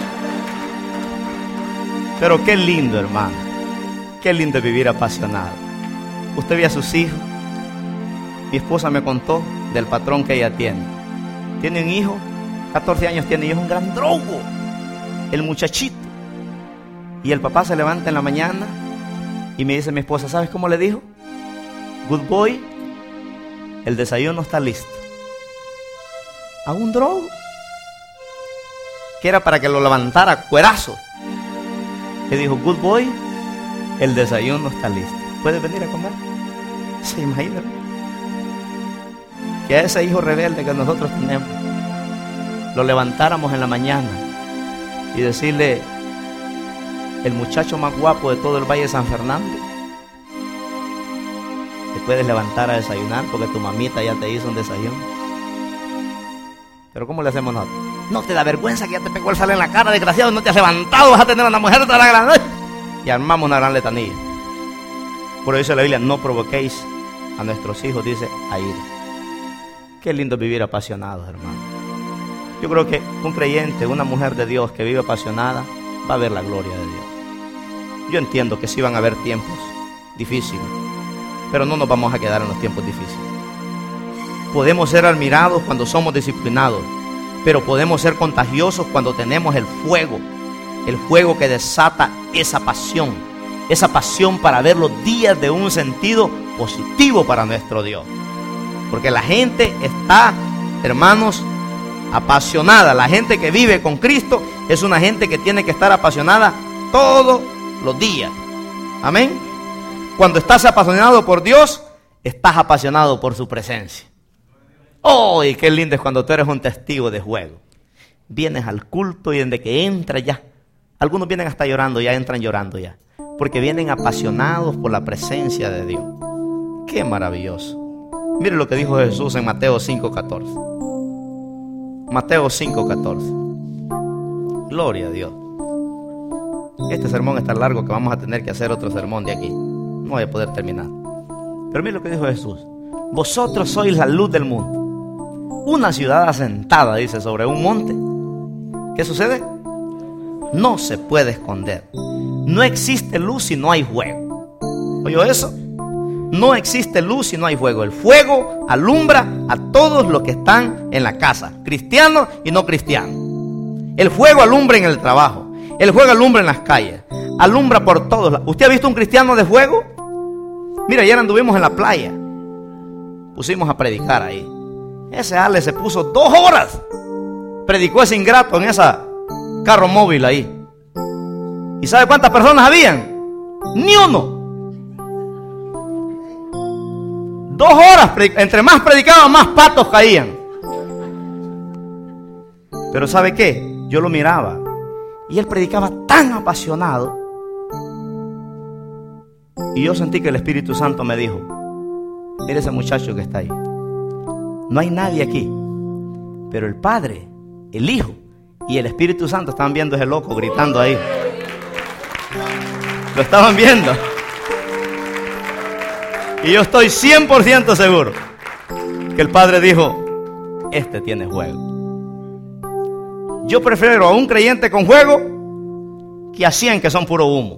Pero qué lindo, hermano. Qué lindo vivir apasionado. Usted ve a sus hijos. Mi esposa me contó del patrón que ella tiene. Tiene un hijo, catorce años tiene, y es un gran drogo, el muchachito. Y el papá se levanta en la mañana y me dice mi esposa, ¿sabes cómo le dijo? Good boy, el desayuno está listo. A un drogo que era para que lo levantara cuerazo. Le dijo, good boy, el desayuno está listo. ¿Puedes venir a comer? ¿Se imaginan? Que a ese hijo rebelde que nosotros tenemos lo levantáramos en la mañana y decirle, el muchacho más guapo de todo el Valle de San Fernando, te puedes levantar a desayunar porque tu mamita ya te hizo un desayuno. Pero ¿cómo le hacemos nosotros? No te da vergüenza que ya te pegó el sal en la cara, desgraciado, no te has levantado, vas a tener a una mujer de la gran... Y armamos una gran letanía. Por eso dice la Biblia, no provoquéis a nuestros hijos, dice, a ira. Qué lindo vivir apasionados, hermano. Yo creo que un creyente, una mujer de Dios que vive apasionada, va a ver la gloria de Dios. Yo entiendo que sí van a haber tiempos difíciles, pero no nos vamos a quedar en los tiempos difíciles. Podemos ser admirados cuando somos disciplinados, pero podemos ser contagiosos cuando tenemos el fuego, el fuego que desata esa pasión, esa pasión para ver los días de un sentido positivo para nuestro Dios. Porque la gente está, hermanos, apasionada. La gente que vive con Cristo es una gente que tiene que estar apasionada todos los días. Amén. Cuando estás apasionado por Dios, estás apasionado por su presencia. ¡Oh! Y qué lindo es cuando tú eres un testigo de fuego. Vienes al culto y desde que entras ya, algunos vienen hasta llorando, ya entran llorando ya, porque vienen apasionados por la presencia de Dios. ¡Qué maravilloso! Mire lo que dijo Jesús en Mateo cinco catorce. Mateo cinco catorce. Gloria a Dios. Este sermón es tan largo que vamos a tener que hacer otro sermón de aquí. No voy a poder terminar. Pero mire lo que dijo Jesús. Vosotros sois la luz del mundo. Una ciudad asentada, dice, sobre un monte. ¿Qué sucede? No se puede esconder. No existe luz si no hay fuego. ¿Oyó eso? No existe luz si no hay fuego. El fuego alumbra a todos los que están en la casa, cristianos y no cristianos. El fuego alumbra en el trabajo. El fuego alumbra en las calles. Alumbra por todos lados. ¿Usted ha visto un cristiano de fuego? Mira, ayer anduvimos en la playa. Pusimos a predicar ahí. Ese Ale se puso dos horas. Predicó ese ingrato en ese carro móvil ahí. ¿Y sabe cuántas personas habían? Ni uno. Dos horas, entre más predicaban, más patos caían. Pero ¿sabe qué? Yo lo miraba y él predicaba tan apasionado, y yo sentí que el Espíritu Santo me dijo, mire ese muchacho que está ahí, no hay nadie aquí, pero el Padre, el Hijo y el Espíritu Santo estaban viendo a ese loco gritando ahí. Lo estaban viendo. Y yo estoy cien por ciento seguro que el Padre dijo, este tiene fuego. Yo prefiero a un creyente con fuego que a cien que son puro humo.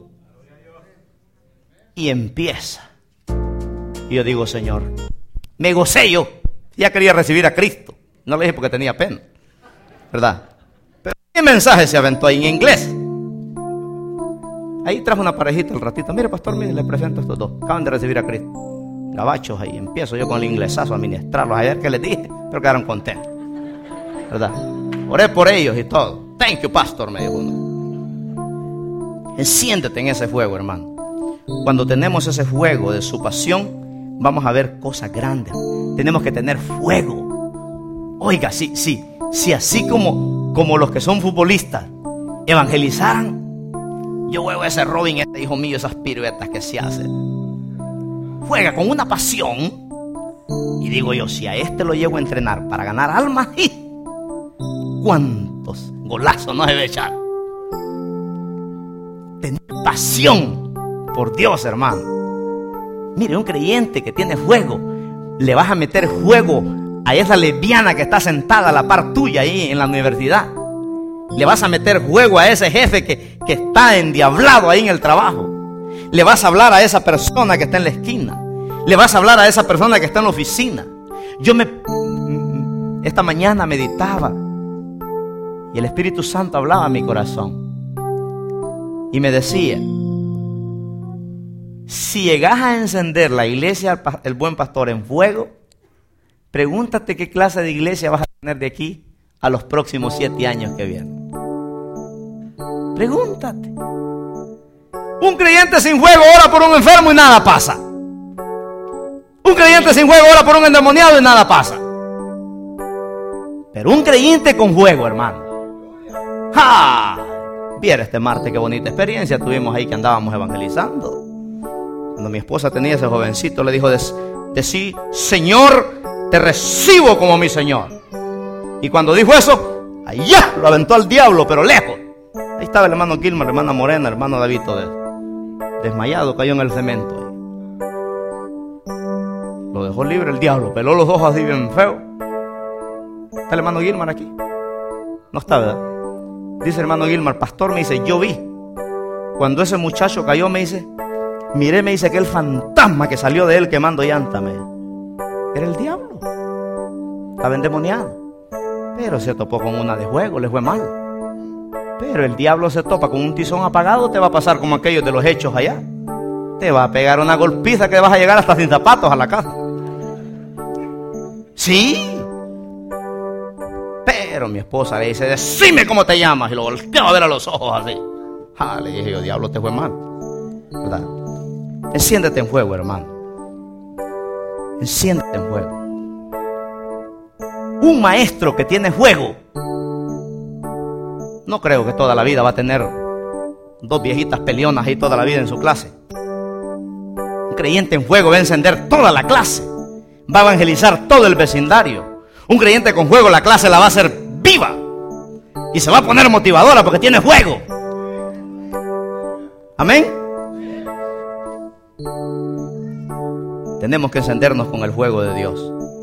Y empieza. Y yo digo, Señor, me gocé yo. Ya quería recibir a Cristo. No le dije porque tenía pena, ¿verdad? Pero ¿qué mensaje se aventó ahí en inglés? Ahí trajo una parejita al ratito. Mire, pastor, mire, le presento a estos dos. Acaban de recibir a Cristo. Gabachos ahí. Empiezo yo con el inglesazo a ministrarlos. A ver qué les dije. Pero quedaron contentos, ¿verdad? Oré por ellos y todo. Thank you, pastor, me dijo uno. Enciéndete en ese fuego, hermano. Cuando tenemos ese fuego de su pasión, vamos a ver cosas grandes. Tenemos que tener fuego. Oiga, sí, sí, sí, así como, como los que son futbolistas evangelizaran, Yo veo ese Robin, este hijo mío, esas piruetas que se hace. Juega con una pasión. Y digo yo, si a este lo llevo a entrenar para ganar almas, ¿cuántos golazos no debe echar? Tener pasión por Dios, hermano. Mire, un creyente que tiene fuego, le vas a meter fuego a esa lesbiana que está sentada a la par tuya ahí en la universidad. Le vas a meter fuego a ese jefe que, que está endiablado ahí en el trabajo. Le vas a hablar a esa persona que está en la esquina. Le vas a hablar a esa persona que está en la oficina. Yo me esta mañana meditaba y el Espíritu Santo hablaba a mi corazón y me decía: si llegas a encender la iglesia El Buen Pastor en fuego, pregúntate qué clase de iglesia vas a tener de aquí a los próximos siete años que vienen. Pregúntate. Un creyente sin fuego ora por un enfermo y nada pasa. Un creyente sin fuego ora por un endemoniado y nada pasa. Pero un creyente con fuego, hermano. ¡Ja! Viera este martes qué bonita experiencia tuvimos ahí que andábamos evangelizando. Cuando mi esposa tenía ese jovencito, le dijo: decí, Señor, te recibo como mi Señor. Y cuando dijo eso, allá lo aventó al diablo, pero lejos. Ahí estaba el hermano Gilmar, la hermana Morena, el hermano David, desmayado, cayó en el cemento. Lo dejó libre el diablo, peló los ojos así bien feo. ¿Está el hermano Gilmar aquí? No está, ¿verdad? Dice el hermano Gilmar: pastor, me dice, yo vi cuando ese muchacho cayó, me dice, miré, me dice, aquel fantasma que salió de él quemando llanta, me era el diablo. Estaba endemoniado, pero se topó con una de fuego, le fue mal. Pero el diablo se topa con un tizón apagado, te va a pasar como aquellos de los hechos allá. Te va a pegar una golpiza que vas a llegar hasta sin zapatos a la casa. Sí. Pero mi esposa le dice: decime cómo te llamas. Y lo volteaba a ver a los ojos así. Ah, le dije yo: diablo, te fue mal, ¿verdad? Enciéndete en fuego, hermano. Enciéndete en fuego. Un maestro que tiene fuego, no creo que toda la vida va a tener dos viejitas peleonas ahí toda la vida en su clase. Un creyente en fuego va a encender toda la clase, va a evangelizar todo el vecindario. Un creyente con fuego, la clase la va a hacer viva y se va a poner motivadora porque tiene fuego. Amén. Tenemos que encendernos con el fuego de Dios.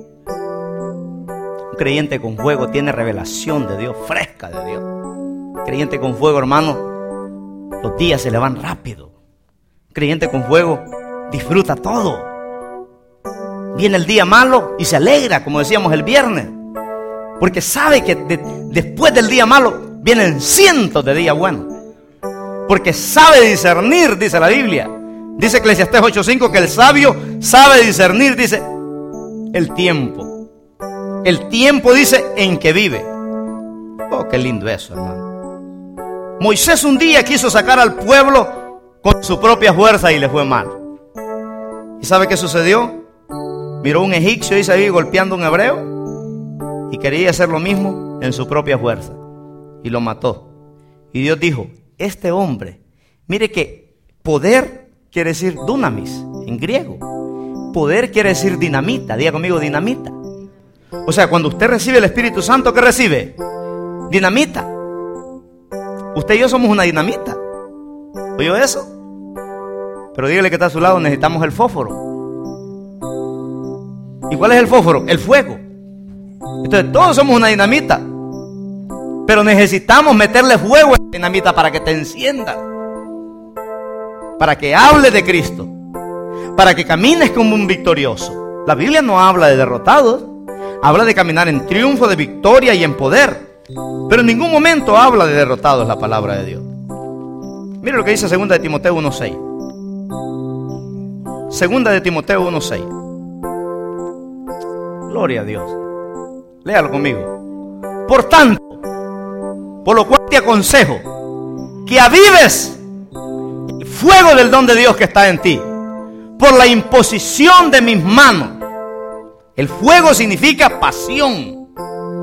Un creyente con fuego tiene revelación de Dios, fresca de Dios. Un creyente con fuego, hermano, los días se le van rápido. Un creyente con fuego disfruta todo. Viene el día malo y se alegra, como decíamos el viernes, porque sabe que de, después del día malo vienen cientos de días buenos. Porque sabe discernir, dice la Biblia. Dice Eclesiastés ocho cinco que el sabio sabe discernir, dice, el tiempo. El tiempo, dice, en que vive. Oh, qué lindo eso, hermano. Moisés un día quiso sacar al pueblo con su propia fuerza y le fue mal. ¿Y sabe qué sucedió? Miró un egipcio, dice ahí, golpeando a un hebreo y quería hacer lo mismo en su propia fuerza y lo mató. Y Dios dijo: este hombre, mire que poder quiere decir dunamis en griego. Poder quiere decir dinamita. Diga conmigo: dinamita. O sea, cuando usted recibe el Espíritu Santo, ¿qué recibe? Dinamita. Usted y yo somos una dinamita. ¿Oyó eso? Pero dígale que está a su lado: necesitamos el fósforo. ¿Y cuál es el fósforo? El fuego. Entonces todos somos una dinamita, pero necesitamos meterle fuego a la dinamita para que te encienda, para que hable de Cristo, para que camines como un victorioso. La Biblia no habla de derrotados, habla de caminar en triunfo, de victoria y en poder, pero en ningún momento habla de derrotados la palabra de Dios. Mire lo que dice segunda de Timoteo uno seis. Segunda de Timoteo uno seis. Gloria a Dios. Léalo conmigo. Por tanto, por lo cual te aconsejo que avives el fuego del don de Dios que está en ti, por la imposición de mis manos. El fuego significa pasión.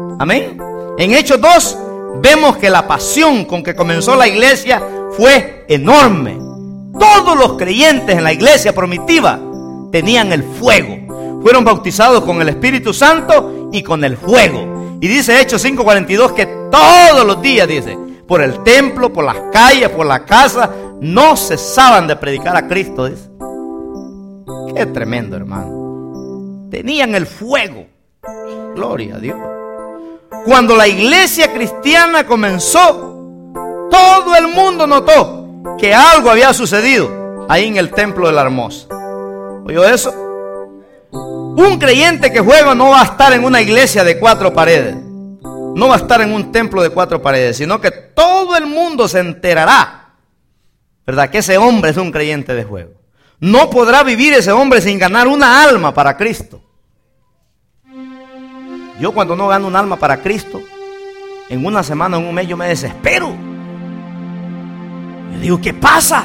Amén. En Hechos dos vemos que la pasión con que comenzó la iglesia fue enorme. Todos los creyentes en la iglesia primitiva tenían el fuego. Fueron bautizados con el Espíritu Santo y con el fuego. Y dice Hechos cinco cuarenta y dos que todos los días, dice, por el templo, por las calles, por la casa, no cesaban de predicar a Cristo. Dice. Qué tremendo, hermano. Tenían el fuego. Gloria a Dios. Cuando la iglesia cristiana comenzó, todo el mundo notó que algo había sucedido ahí en el templo de la Hermosa. ¿Oyó eso? Un creyente que juega no va a estar en una iglesia de cuatro paredes. No va a estar en un templo de cuatro paredes, sino que todo el mundo se enterará, ¿verdad?, que ese hombre es un creyente de juego. No podrá vivir ese hombre sin ganar una alma para Cristo. Yo cuando no gano un alma para Cristo, en una semana, en un mes, yo me desespero. Yo digo, ¿qué pasa?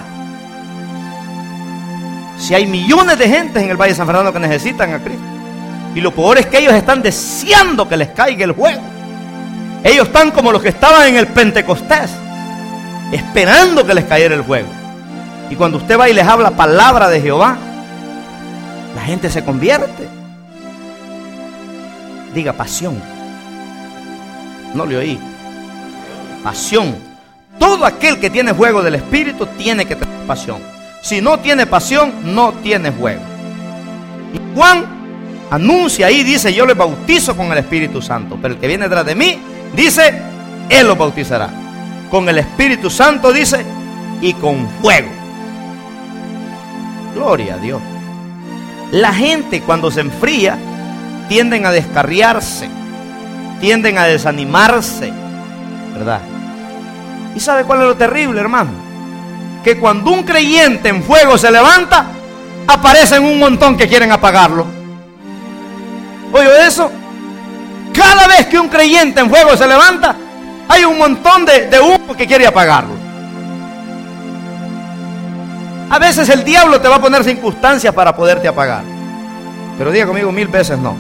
Si hay millones de gentes en el Valle de San Fernando que necesitan a Cristo. Y lo peor es que ellos están deseando que les caiga el fuego. Ellos están como los que estaban en el Pentecostés, esperando que les cayera el fuego. Y cuando usted va y les habla palabra de Jehová, la gente se convierte. Diga pasión. No le oí. Pasión. Todo aquel que tiene fuego del Espíritu tiene que tener pasión. Si no tiene pasión, no tiene fuego. Y Juan anuncia ahí, dice, yo les bautizo con el Espíritu Santo, pero el que viene detrás de mí, dice, él los bautizará con el Espíritu Santo, dice, y con fuego. Gloria a Dios. La gente cuando se enfría tienden a descarriarse, tienden a desanimarse, ¿verdad? ¿Y sabe cuál es lo terrible, hermano? Que cuando un creyente en fuego se levanta, aparecen un montón que quieren apagarlo. ¿Oye eso? Cada vez que un creyente en fuego se levanta, hay un montón de, de humo que quiere apagarlo. A veces el diablo te va a poner circunstancias para poderte apagar. Pero diga conmigo, mil veces no.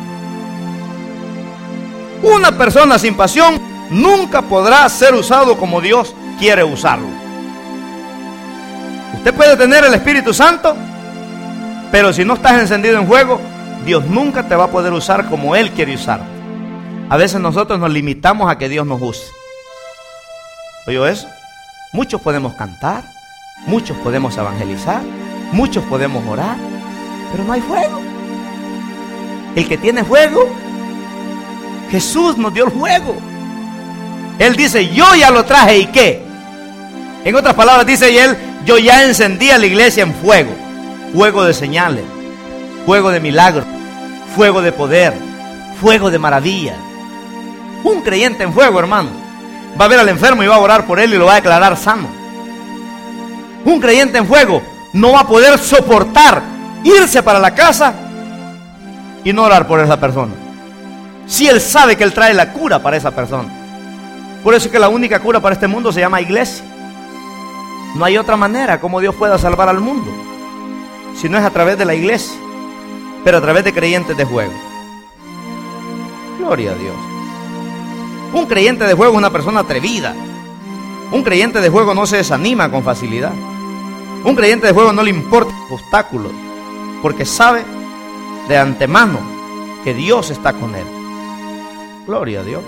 Una persona sin pasión nunca podrá ser usado como Dios quiere usarlo. Usted puede tener el Espíritu Santo, pero si no estás encendido en fuego, Dios nunca te va a poder usar como Él quiere usarte. A veces nosotros nos limitamos a que Dios nos use. ¿Oyó eso? Muchos podemos cantar, muchos podemos evangelizar, muchos podemos orar, pero no hay fuego. El que tiene fuego, Jesús nos dio el fuego. Él dice, yo ya lo traje, ¿y qué? En otras palabras dice y él, yo ya encendía la iglesia en fuego. Fuego de señales, fuego de milagros, fuego de poder, fuego de maravilla. Un creyente en fuego, hermano, va a ver al enfermo y va a orar por él y lo va a declarar sano. Un creyente en fuego no va a poder soportar irse para la casa y no orar por esa persona, si él sabe que él trae la cura para esa persona. Por eso es que la única cura para este mundo se llama iglesia. No hay otra manera como Dios pueda salvar al mundo, si no es a través de la iglesia, pero a través de creyentes de fuego. Gloria a Dios. Un creyente de fuego es una persona atrevida. Un creyente de fuego no se desanima con facilidad. Un creyente de fuego no le importa obstáculos, porque sabe de antemano que Dios está con él. Gloria a Dios.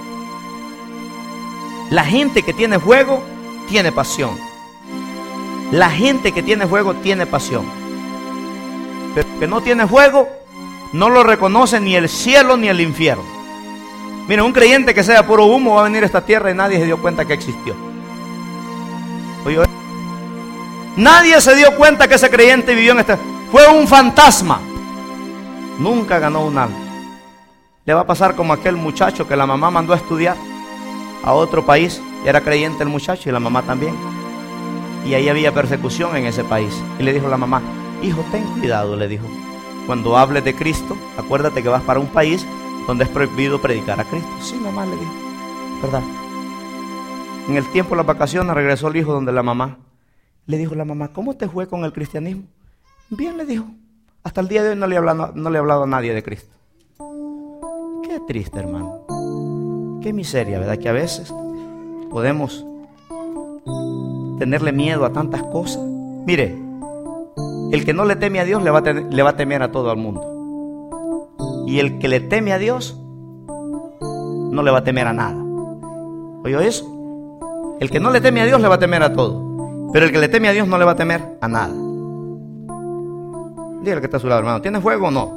La gente que tiene fuego tiene pasión. La gente que tiene fuego tiene pasión. Pero el que no tiene fuego no lo reconoce ni el cielo ni el infierno. Mira, un creyente que sea puro humo va a venir a esta tierra y nadie se dio cuenta que existió. Oye, nadie se dio cuenta que ese creyente vivió en esta. Fue un fantasma. Nunca ganó un alma. Le va a pasar como aquel muchacho que la mamá mandó a estudiar a otro país. Era creyente el muchacho y la mamá también. Y ahí había persecución en ese país. Y le dijo la mamá, hijo, ten cuidado, le dijo. Cuando hables de Cristo, acuérdate que vas para un país donde es prohibido predicar a Cristo. Sí, mamá, le dijo. ¿Verdad? En el tiempo de las vacaciones regresó el hijo donde la mamá. Le dijo la mamá, ¿cómo te fue con el cristianismo? Bien, le dijo. Hasta el día de hoy no le he hablado, no le he hablado a nadie de Cristo. Qué triste, hermano. Qué miseria, ¿verdad? Que a veces podemos tenerle miedo a tantas cosas. Mire, el que no le teme a Dios le va a, tener, le va a temer a todo el mundo. Y el que le teme a Dios no le va a temer a nada. ¿Oyó eso? El que no le teme a Dios le va a temer a todo, pero el que le teme a Dios no le va a temer a nada. Dígale que está a su lado, hermano, ¿tiene fuego o no?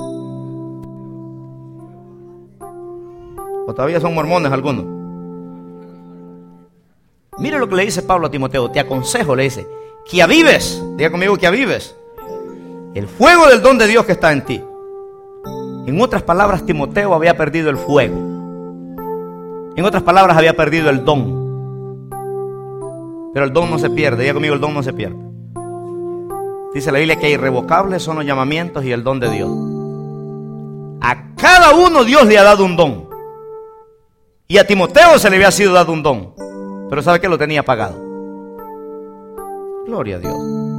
¿O todavía son mormones algunos? Mire lo que le dice Pablo a Timoteo. Te aconsejo, le dice, que avives, diga conmigo, que avives el fuego del don de Dios que está en ti. En otras palabras, Timoteo había perdido el fuego. En otras palabras, había perdido el don. Pero el don no se pierde, diga conmigo, el don no se pierde. Dice la Biblia que irrevocables son los llamamientos y el don de Dios. A cada uno Dios le ha dado un don. Y a Timoteo se le había sido dado un don, pero ¿sabe qué? Lo tenía pagado. Gloria a Dios.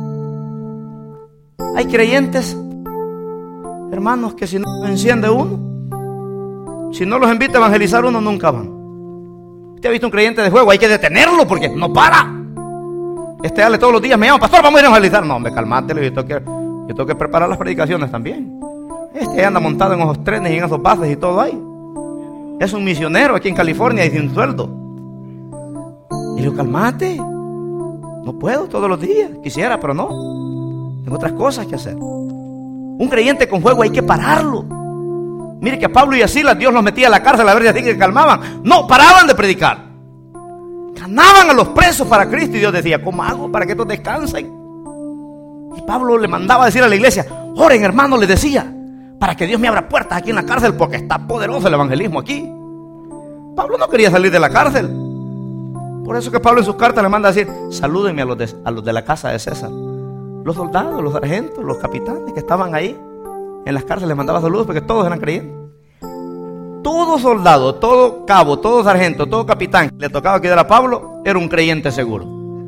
Hay creyentes, hermanos, que si no los enciende uno, si no los invita a evangelizar uno, nunca van. Usted ha visto un creyente de fuego, hay que detenerlo porque no para. Este dale todos los días, me llama, pastor, vamos a ir a evangelizar. No, hombre, calmate, yo tengo que, yo tengo que preparar las predicaciones también. Este anda montado en esos trenes y en esos buses y todo ahí. Es un misionero aquí en California y sin sueldo. Y le digo, calmate, no puedo todos los días, quisiera, pero no. Tengo otras cosas que hacer. Un creyente con fuego hay que pararlo. Mire que a Pablo y a Silas Dios los metía a la cárcel a ver si así que calmaban. No, paraban de predicar. Ganaban a los presos para Cristo y Dios decía, ¿cómo hago para que estos descansen? Y Pablo le mandaba a decir a la iglesia, oren, hermanos, les decía, para que Dios me abra puertas aquí en la cárcel porque está poderoso el evangelismo aquí. Pablo no quería salir de la cárcel. Por eso que Pablo en sus cartas le manda a decir, salúdenme a los de, a los de la casa de César. Los soldados, los sargentos, los capitanes que estaban ahí en las cárceles les mandaba saludos porque todos eran creyentes. Todo soldado, todo cabo, todo sargento, todo capitán que le tocaba cuidar a Pablo era un creyente seguro.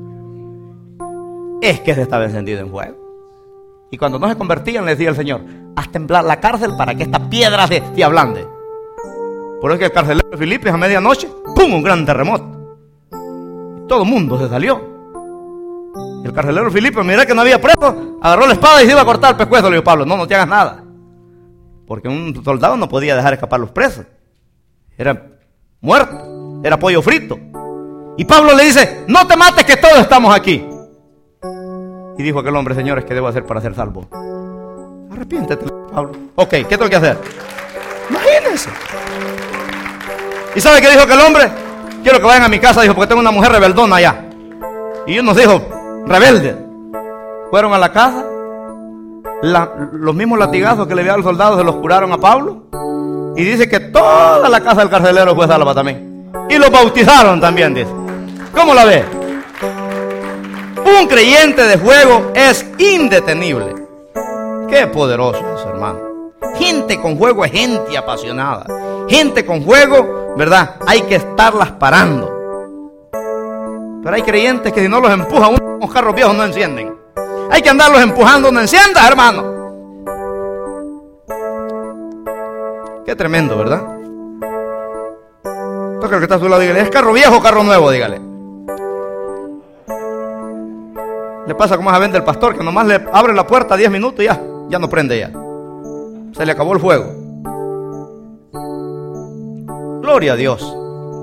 Es que se estaba encendido en fuego. Y cuando no se convertían, le decía el Señor, haz temblar la cárcel para que esta piedra se, se ablande. Por eso que el carcelero de Filipos a medianoche, ¡pum!, un gran terremoto. Y todo el mundo se salió. Y el carcelero de Filipos, mira que no había preso, agarró la espada y se iba a cortar el pescuezo. Le dijo Pablo, no, no te hagas nada. Porque un soldado no podía dejar escapar los presos. Era muerto, era pollo frito. Y Pablo le dice, no te mates que todos estamos aquí. Y dijo aquel hombre, señores, ¿qué debo hacer para ser salvo? Arrepiéntete, Pablo. Ok, ¿qué tengo que hacer? Imagínense. ¿Y sabe qué dijo aquel hombre? Quiero que vayan a mi casa, dijo, porque tengo una mujer rebeldona allá. Y uno dijo, rebelde. Fueron a la casa. La, los mismos latigazos que le dieron a los soldados se los curaron a Pablo. Y dice que toda la casa del carcelero fue salva también. Y los bautizaron también, dice. ¿Cómo la ve? Un creyente de fuego es indetenible. Qué poderoso es, hermano. Gente con fuego es gente apasionada. Gente con fuego, ¿verdad? Hay que estarlas parando. Pero hay creyentes que si no los empuja uno, los carros viejos no encienden. Hay que andarlos empujando, no enciendas, hermano. Qué tremendo, ¿verdad? Toca el que está a su lado, dígale, ¿es carro viejo o carro nuevo? Dígale. Le pasa como a vender el pastor, que nomás le abre la puerta diez minutos y ya, ya no prende ya. Se le acabó el fuego. Gloria a Dios.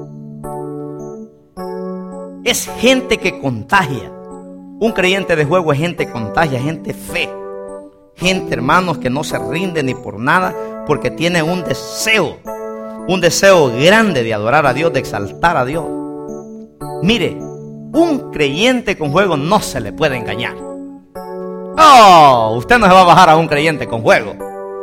Es gente que contagia. Un creyente de fuego es gente que contagia, gente fe. Gente, hermanos, que no se rinde ni por nada, porque tiene un deseo, un deseo grande de adorar a Dios, de exaltar a Dios. Mire, un creyente con fuego no se le puede engañar. Oh, usted no se va a bajar a un creyente con fuego.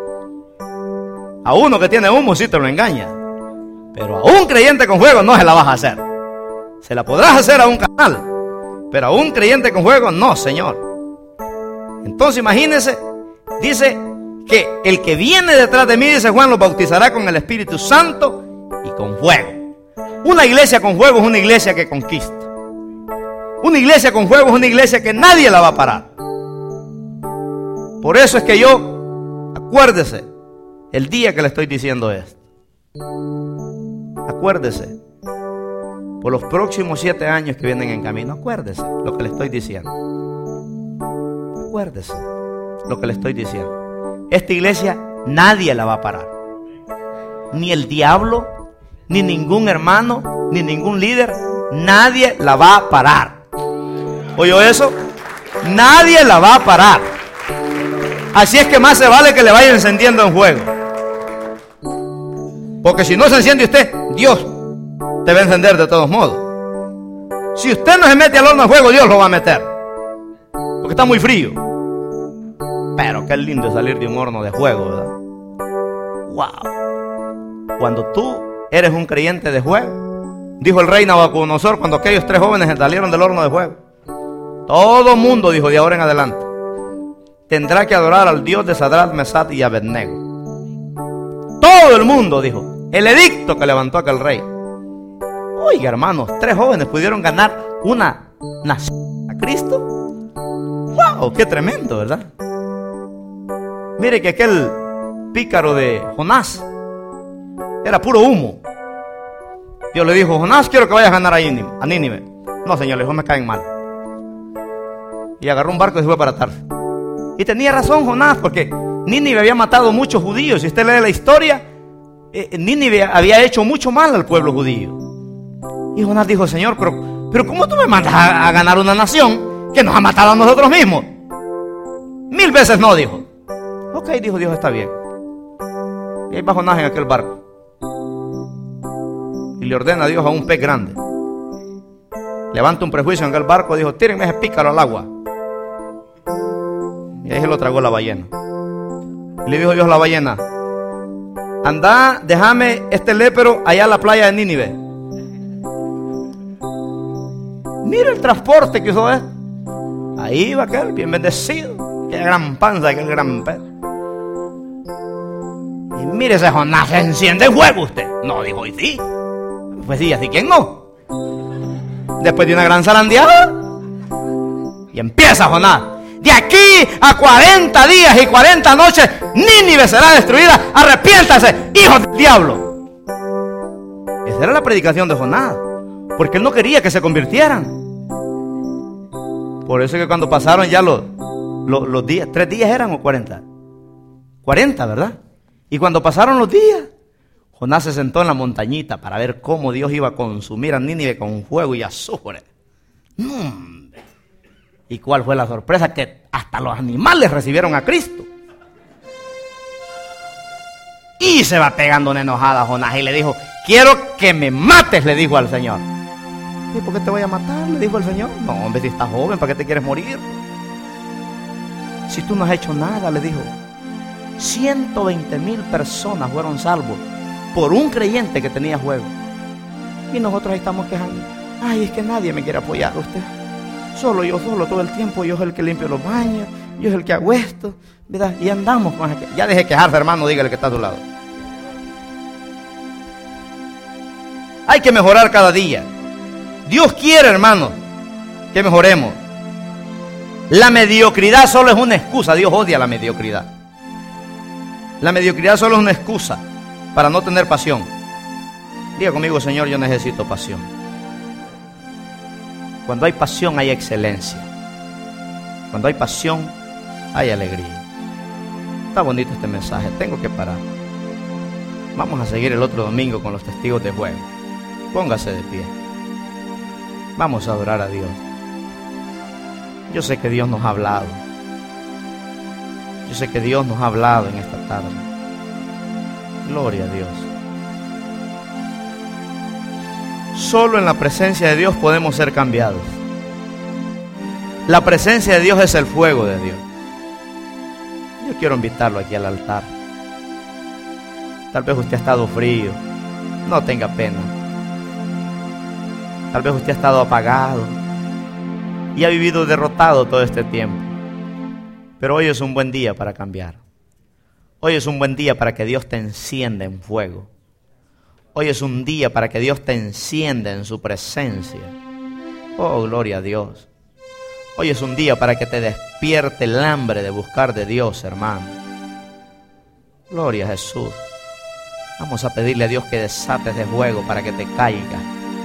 A uno que tiene humo sí te lo engaña, pero a un creyente con fuego no se la vas a hacer. Se la podrás hacer a un canal, pero a un creyente con fuego no, señor. Entonces imagínense, dice que el que viene detrás de mí, dice Juan, los bautizará con el Espíritu Santo y con fuego. Una iglesia con fuego es una iglesia que conquista. Una iglesia con fuego es una iglesia que nadie la va a parar. Por eso es que yo, acuérdese, el día que le estoy diciendo esto, acuérdese por los próximos siete años que vienen en camino. Acuérdese lo que le estoy diciendo. Acuérdese lo que le estoy diciendo. Esta iglesia nadie la va a parar. Ni el diablo, ni ningún hermano, ni ningún líder. Nadie la va a parar. ¿Oyó eso? Nadie la va a parar. Así es que más se vale que le vaya encendiendo en fuego. Porque si no se enciende usted, Dios te va a encender de todos modos. Si usted no se mete al horno de fuego, Dios lo va a meter. Porque está muy frío. Pero qué lindo es salir de un horno de fuego, ¿verdad? Wow. Cuando tú eres un creyente de fuego, dijo el rey Nabucodonosor cuando aquellos tres jóvenes salieron del horno de fuego, todo mundo, dijo, de ahora en adelante tendrá que adorar al Dios de Sadrach, Mesach y Abednego. Todo el mundo, dijo, el edicto que levantó aquel rey. Oiga, hermanos, tres jóvenes pudieron ganar una nación a Cristo. ¡Wow! ¡Qué tremendo!, ¿verdad? Mire que aquel pícaro de Jonás era puro humo. Dios le dijo, Jonás, quiero que vayas a ganar a Nínive. No, señor, le dijo, me caen mal. Y agarró un barco y se fue para Tarsis. Y tenía razón Jonás, porque Nínive había matado muchos judíos. Si usted lee la historia, eh, Nínive había hecho mucho mal al pueblo judío. Y Jonás dijo, Señor, pero, pero ¿cómo tú me mandas a, a ganar una nación que nos ha matado a nosotros mismos? Mil veces no, dijo. Ok, dijo Dios, está bien. Y ahí va Jonás en aquel barco. Y le ordena a Dios a un pez grande. Levanta un prejuicio en aquel barco, dijo, tírenme ese pícaro al agua. Y ahí se lo tragó la ballena. Y le dijo Dios a la ballena, anda, déjame este lépero allá a la playa de Nínive. Mira el transporte que usó él. Ahí va aquel, bien bendecido. Qué gran panza, aquel gran pez. Y mire ese Jonás, se enciende en fuego usted. No, dijo, y sí. Pues sí, así quién no. Después de una gran zarandeada. Y empieza Jonás. De aquí a cuarenta días y cuarenta noches, Nínive será destruida. Arrepiéntase, hijos del diablo. Esa era la predicación de Jonás, porque él no quería que se convirtieran. Por eso es que cuando pasaron ya los, los, los días, tres días eran o cuarenta. cuarenta, ¿verdad? Y cuando pasaron los días, Jonás se sentó en la montañita para ver cómo Dios iba a consumir a Nínive con fuego y azufre. ¡Mmm! ¿Y cuál fue la sorpresa? Que hasta los animales recibieron a Cristo. Y se va pegando una enojada a Jonás y le dijo, quiero que me mates, le dijo al Señor. ¿Y por qué te voy a matar?, le dijo el Señor. No, hombre, si estás joven, ¿para qué te quieres morir? Si tú no has hecho nada, le dijo. ciento veinte mil personas fueron salvos por un creyente que tenía fuego. Y nosotros ahí estamos quejando. Ay, es que nadie me quiere apoyar, usted. Solo yo, solo todo el tiempo. Yo soy el que limpio los baños, yo soy el que hago esto, ¿verdad? Y andamos con aquel. Ya deje de quejarse, hermano, dígale que está a tu lado. Hay que mejorar cada día. Dios quiere, hermano, que mejoremos. La mediocridad solo es una excusa. Dios odia la mediocridad. La mediocridad solo es una excusa para no tener pasión. Diga conmigo, Señor, yo necesito pasión. Cuando hay pasión hay excelencia. Cuando hay pasión hay alegría. Está bonito este mensaje, tengo que parar. Vamos a seguir el otro domingo con los testigos de fuego. Póngase de pie. Vamos a adorar a Dios. Yo sé que Dios nos ha hablado. Yo sé que Dios nos ha hablado en esta tarde. Gloria a Dios. Solo en la presencia de Dios podemos ser cambiados. La presencia de Dios es el fuego de Dios. Yo quiero invitarlo aquí al altar. Tal vez usted ha estado frío. No tenga pena. Tal vez usted ha estado apagado y ha vivido derrotado todo este tiempo. Pero hoy es un buen día para cambiar. Hoy es un buen día para que Dios te encienda en fuego. Hoy es un día para que Dios te encienda en su presencia. Oh, gloria a Dios. Hoy es un día para que te despierte el hambre de buscar de Dios, hermano. Gloria a Jesús. Vamos a pedirle a Dios que desates de fuego para que te caiga.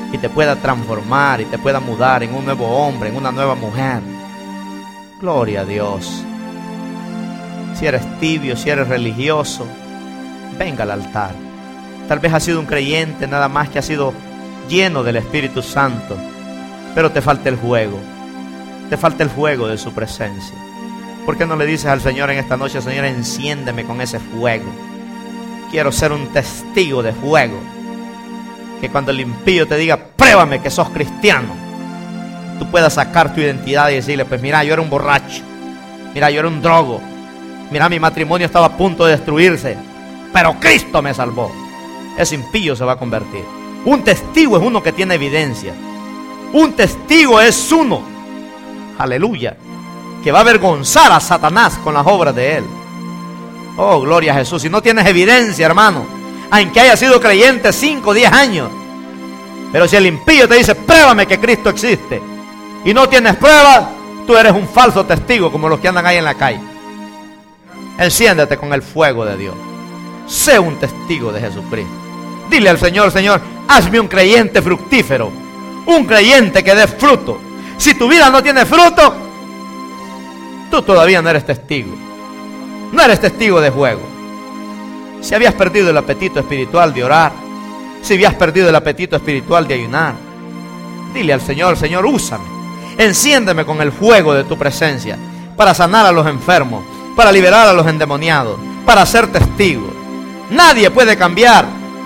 y te pueda transformar y te pueda mudar en un nuevo hombre, en una nueva mujer. Gloria a Dios. Si eres tibio, si eres religioso, venga al altar. Tal vez has sido un creyente nada más que ha sido lleno del Espíritu Santo, pero te falta el fuego. Te falta el fuego de su presencia. ¿Por qué no le dices al Señor en esta noche: Señor, enciéndeme con ese fuego? Quiero ser un testigo de fuego. Que cuando el impío te diga: pruébame que sos cristiano, tú puedas sacar tu identidad y decirle: pues mira, yo era un borracho, mira, yo era un drogo, mira, mi matrimonio estaba a punto de destruirse, pero Cristo me salvó. Ese impío se va a convertir. Un testigo es uno que tiene evidencia. Un testigo es uno, aleluya, que va a avergonzar a Satanás con las obras de él. Oh, gloria a Jesús. Si no tienes evidencia, hermano, aunque haya sido creyente cinco o diez años, pero si el impío te dice: pruébame que Cristo existe, y no tienes pruebas, tú eres un falso testigo, como los que andan ahí en la calle. Enciéndete con el fuego de Dios. Sé un testigo de Jesucristo. Dile al Señor: Señor, hazme un creyente fructífero, un creyente que dé fruto. Si tu vida no tiene fruto, tú todavía no eres testigo. No eres testigo de fuego. Si habías perdido el apetito espiritual de orar, si habías perdido el apetito espiritual de ayunar, dile al Señor: Señor, úsame, enciéndeme con el fuego de tu presencia, para sanar a los enfermos, para liberar a los endemoniados, para ser testigo. Nadie puede cambiar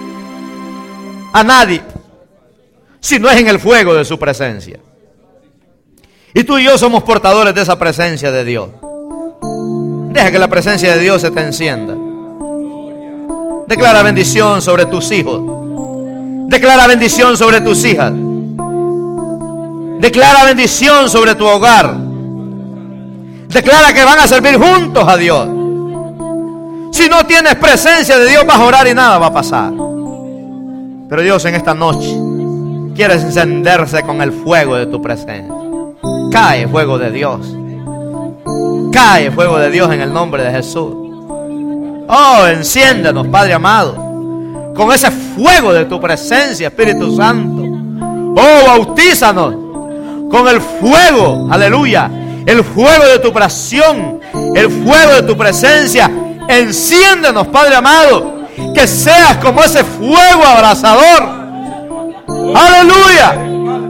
a nadie si no es en el fuego de su presencia. Y tú y yo somos portadores de esa presencia de Dios. Deja que la presencia de Dios se te encienda. Declara bendición sobre tus hijos. Declara bendición sobre tus hijas. Declara bendición sobre tu hogar. Declara que van a servir juntos a Dios. Si no tienes presencia de Dios, vas a orar y nada va a pasar. Pero Dios en esta noche quiere encenderse con el fuego de tu presencia. Cae fuego de Dios. Cae fuego de Dios en el nombre de Jesús. Oh, enciéndenos, Padre amado, con ese fuego de tu presencia, Espíritu Santo. Oh, bautízanos con el fuego, aleluya, el fuego de tu pasión, el fuego de tu presencia. Enciéndenos, Padre amado, que seas como ese fuego abrasador. Aleluya.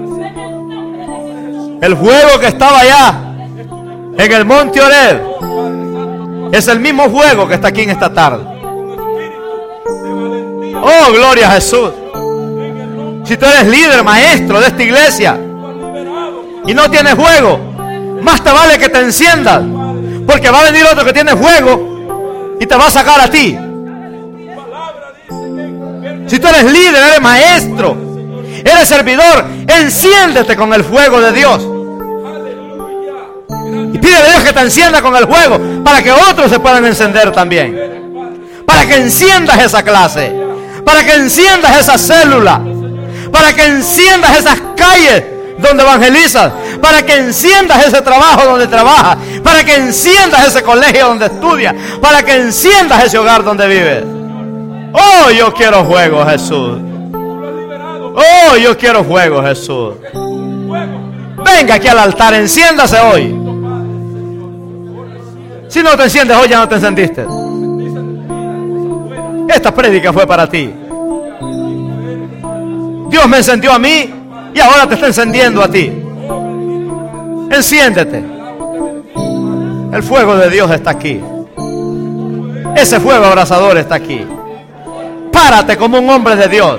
El fuego que estaba allá en el monte Horeb es el mismo fuego que está aquí en esta tarde. Oh, gloria a Jesús. Si tú eres líder, maestro de esta iglesia y no tienes fuego, más te vale que te enciendas, porque va a venir otro que tiene fuego y te va a sacar a ti. Si tú eres líder, eres maestro, eres servidor, enciéndete con el fuego de Dios. Y pide a Dios que te encienda con el fuego, para que otros se puedan encender también. Para que enciendas esa clase, para que enciendas esa célula, para que enciendas esas calles donde evangelizas, para que enciendas ese trabajo donde trabajas, para que enciendas ese colegio donde estudias, para que enciendas ese hogar donde vives. Oh, yo quiero fuego, Jesús. Oh, yo quiero fuego, Jesús. Venga aquí al altar, enciéndase hoy. Si no te enciendes hoy, ya no te encendiste. Esta prédica fue para ti. Dios me encendió a mí y ahora te está encendiendo a ti. Enciéndete. El fuego de Dios está aquí. Ese fuego abrasador está aquí. Párate como un hombre de Dios.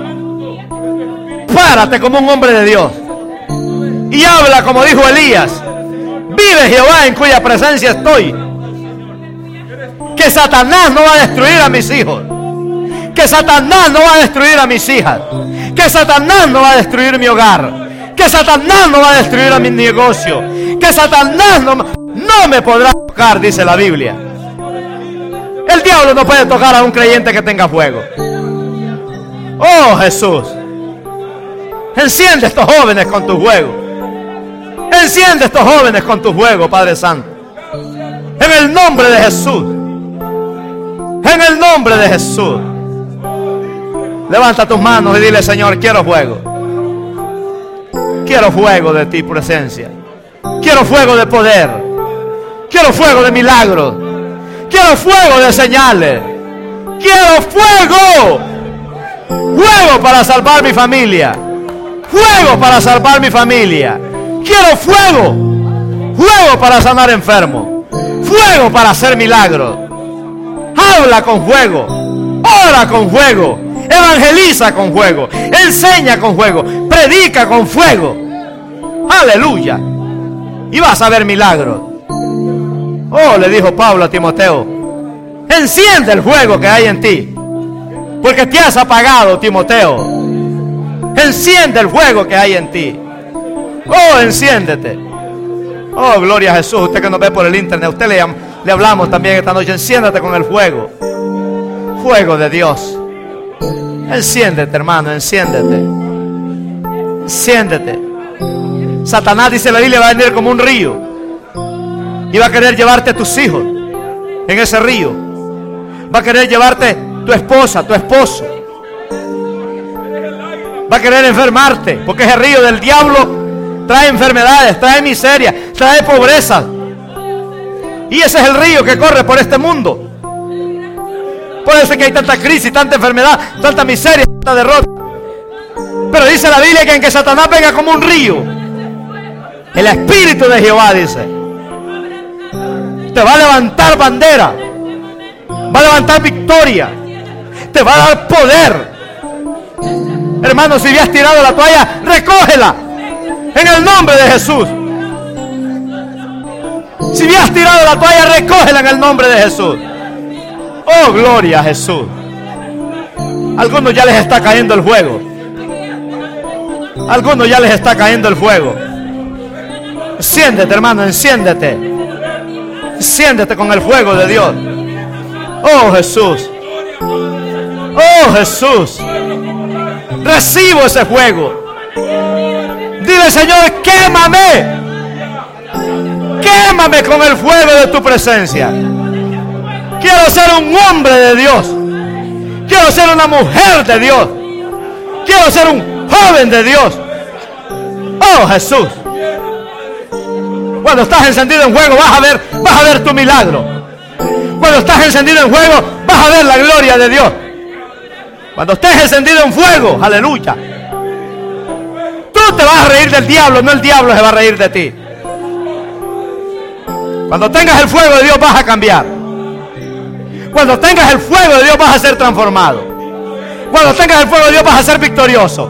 Párate como un hombre de Dios. Y habla como dijo Elías: vive Jehová en cuya presencia estoy. Que Satanás no va a destruir a mis hijos. Que Satanás no va a destruir a mis hijas. Que Satanás no va a destruir mi hogar. Que Satanás no va a destruir a mi negocio. Que Satanás no, no me podrá tocar, dice la Biblia. El diablo no puede tocar a un creyente que tenga fuego. Oh, Jesús. Enciende a estos jóvenes con tu fuego. Enciende a estos jóvenes con tu fuego, Padre Santo. En el nombre de Jesús. En el nombre de Jesús. Levanta tus manos y dile: Señor, quiero fuego. Quiero fuego de ti, presencia. Quiero fuego de poder. Quiero fuego de milagros. Quiero fuego de señales. Quiero fuego. Fuego para salvar mi familia. Fuego para salvar mi familia. Quiero fuego. Fuego para sanar enfermos. Fuego para hacer milagros. Habla con fuego. Ora con fuego. Evangeliza con fuego. Enseña con fuego. Predica con fuego. Aleluya. Y vas a ver milagros. Oh, le dijo Pablo a Timoteo: enciende el fuego que hay en ti, porque te has apagado, Timoteo. Enciende el fuego que hay en ti. Oh, enciéndete. Oh, gloria a Jesús. Usted que nos ve por el internet, a usted le, le hablamos también esta noche. Enciéndete con el fuego. Fuego de Dios. Enciéndete, hermano, enciéndete. Enciéndete. Satanás, dice la Biblia, va a venir como un río y va a querer llevarte a tus hijos en ese río. Va a querer llevarte tu esposa, tu esposo. Va a querer enfermarte, porque ese río del diablo trae enfermedades, trae miseria, trae pobreza. Y ese es el río que corre por este mundo. Por eso es que hay tanta crisis, tanta enfermedad, tanta miseria, tanta derrota. Pero dice la Biblia que en que Satanás venga como un río, el Espíritu de Jehová, dice, te va a levantar bandera, va a levantar victoria, te va a dar poder. Hermano, si habías tirado la toalla, recógela en el nombre de Jesús. Si habías tirado la toalla, recógela en el nombre de Jesús. Oh, gloria a Jesús. Algunos ya les está cayendo el fuego. Algunos ya les está cayendo el fuego. Enciéndete, hermano, enciéndete. Enciéndete con el fuego de Dios. Oh, Jesús. Oh, Jesús. Recibo ese fuego. Dile, Señor, quémame. Quémame con el fuego de tu presencia. Quiero ser un hombre de Dios. Quiero ser una mujer de Dios. Quiero ser un joven de Dios. Oh, Jesús. Cuando estás encendido en fuego, vas a ver, vas a ver tu milagro. Cuando estás encendido en fuego, vas a ver la gloria de Dios. Cuando estés encendido en fuego, aleluya, tú te vas a reír del diablo, no el diablo se va a reír de ti. Cuando tengas el fuego de Dios, vas a cambiar. Cuando tengas el fuego de Dios, vas a ser transformado. Cuando tengas el fuego de Dios, vas a ser victorioso.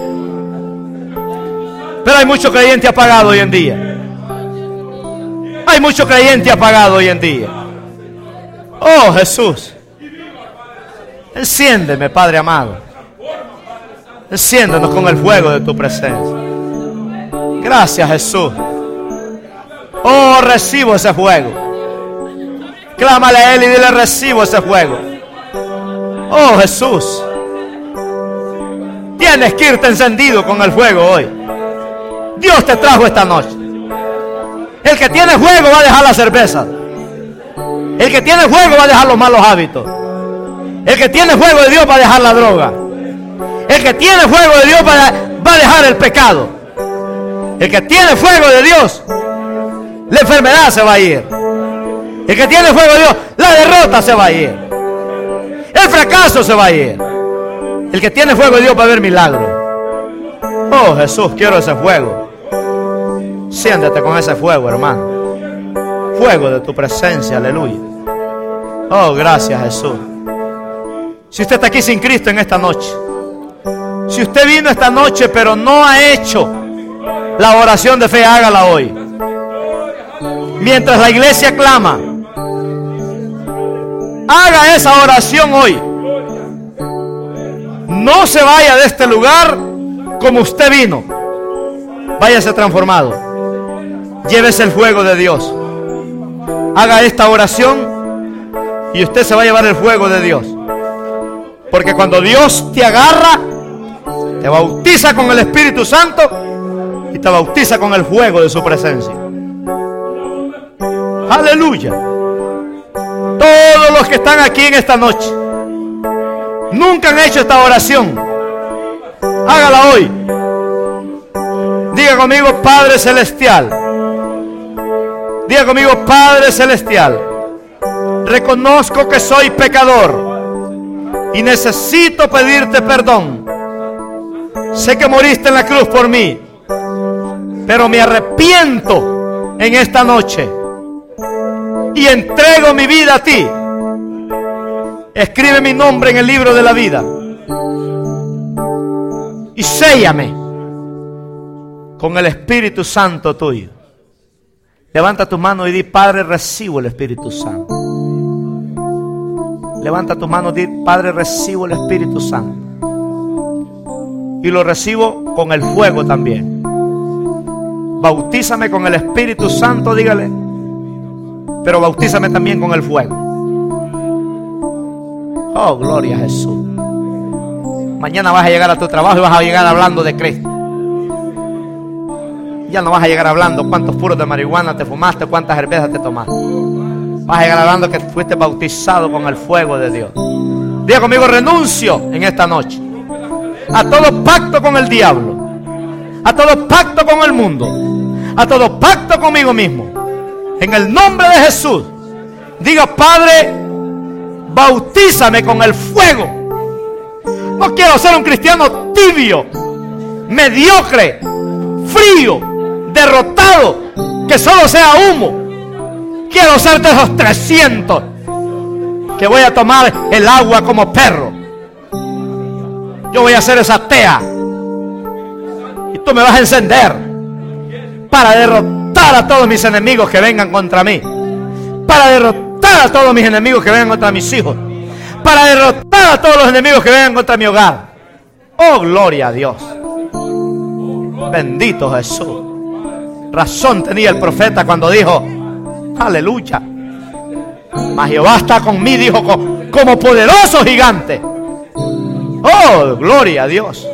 Pero hay mucho creyente apagado hoy en día. Hay mucho creyente apagado hoy en día. Oh, Jesús. Enciéndeme, Padre amado. Enciéndenos con el fuego de tu presencia. Gracias, Jesús. Oh, recibo ese fuego. Clámale a Él y dile: recibo ese fuego. Oh, Jesús. Tienes que irte encendido con el fuego hoy. Dios te trajo esta noche. El que tiene fuego va a dejar la cerveza. El que tiene fuego va a dejar los malos hábitos. El que tiene fuego de Dios va a dejar la droga. El que tiene fuego de Dios va a, va a dejar el pecado. El que tiene fuego de Dios, la enfermedad se va a ir. El que tiene fuego de Dios, la derrota se va a ir. El fracaso se va a ir. El que tiene fuego de Dios va a ver milagros. Oh, Jesús, quiero ese fuego. Siéntate con ese fuego, hermano. Fuego de tu presencia, aleluya. Oh, gracias, Jesús. Si usted está aquí sin Cristo en esta noche, si usted vino esta noche pero no ha hecho la oración de fe, hágala hoy. Mientras la iglesia clama, haga esa oración hoy. No se vaya de este lugar como usted vino. Váyase transformado. Llévese el fuego de Dios. Haga esta oración y usted se va a llevar el fuego de Dios. Porque cuando Dios te agarra, te bautiza con el Espíritu Santo y te bautiza con el fuego de su presencia. Aleluya. Todos los que están aquí en esta noche nunca han hecho esta oración, hágala hoy. Diga conmigo, Padre Celestial. Diga conmigo, Padre Celestial. Reconozco que soy pecador y necesito pedirte perdón. Sé que moriste en la cruz por mí, pero me arrepiento en esta noche y entrego mi vida a ti. Escribe mi nombre en el libro de la vida y séllame con el Espíritu Santo tuyo. Levanta tu mano y di, Padre, recibo el Espíritu Santo. Levanta tu mano y di, Padre, recibo el Espíritu Santo. Y lo recibo con el fuego también. Bautízame con el Espíritu Santo, dígale. Pero bautízame también con el fuego. Oh, gloria a Jesús. Mañana vas a llegar a tu trabajo y vas a llegar hablando de Cristo. Ya no vas a llegar hablando cuántos puros de marihuana te fumaste, cuántas cervezas te tomaste. Vas a llegar hablando que fuiste bautizado con el fuego de Dios. Diga conmigo, renuncio en esta noche a todo pacto con el diablo, a todo pacto con el mundo, a todo pacto conmigo mismo. En el nombre de Jesús, diga, Padre, bautízame con el fuego. No quiero ser un cristiano tibio, mediocre, frío, derrotado, que solo sea humo. Quiero ser de esos trescientos que voy a tomar el agua como perro. Yo voy a hacer esa tea y tú me vas a encender para derrotar a todos mis enemigos que vengan contra mí, para derrotar a todos mis enemigos que vengan contra mis hijos, para derrotar a todos los enemigos que vengan contra mi hogar. Oh, gloria a Dios. Bendito Jesús. Razón tenía el profeta cuando dijo, aleluya, mas Jehová está conmigo, dijo, como poderoso gigante. Oh, gloria a Dios.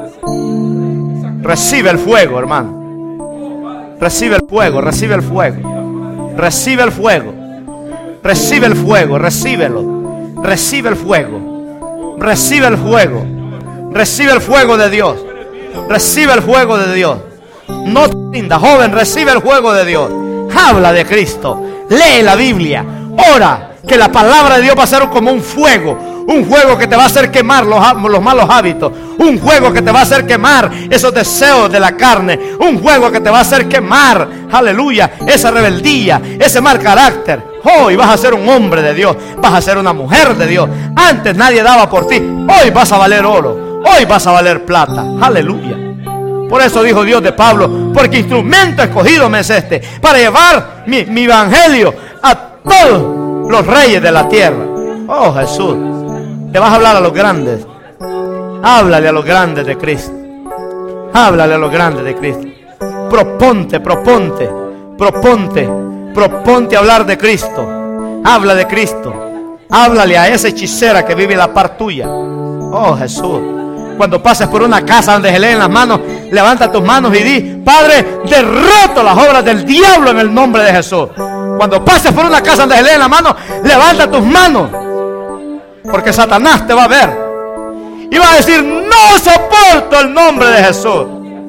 Recibe el fuego, hermano. Recibe el fuego, recibe el fuego. Recibe el fuego. Recibe el fuego, recíbelo. Recibe el fuego. Recibe el fuego. Recibe el fuego de Dios. Recibe el fuego de Dios. No te rindas, joven, recibe el fuego de Dios. Habla de Cristo. Lee la Biblia. Ora, que la palabra de Dios va a ser como un fuego. Un fuego que te va a hacer quemar los, los malos hábitos. Un fuego que te va a hacer quemar esos deseos de la carne. Un fuego que te va a hacer quemar, aleluya, esa rebeldía, ese mal carácter. Hoy vas a ser un hombre de Dios. Vas a ser una mujer de Dios. Antes nadie daba por ti. Hoy vas a valer oro. Hoy vas a valer plata. Aleluya. Por eso dijo Dios de Pablo, porque instrumento escogido me es este, para llevar mi, mi evangelio a todos los reyes de la tierra. Oh, Jesús. Te vas a hablar a los grandes. Háblale a los grandes de Cristo. Háblale a los grandes de Cristo. Proponte, proponte, proponte, proponte a hablar de Cristo. Habla de Cristo. Háblale a esa hechicera que vive a la par tuya. Oh, Jesús. Cuando pases por una casa donde se leen las manos, levanta tus manos y di, Padre, derroto las obras del diablo en el nombre de Jesús. Cuando pases por una casa donde se leen las manos, levanta tus manos. Porque Satanás te va a ver y va a decir, no soporto el nombre de Jesús.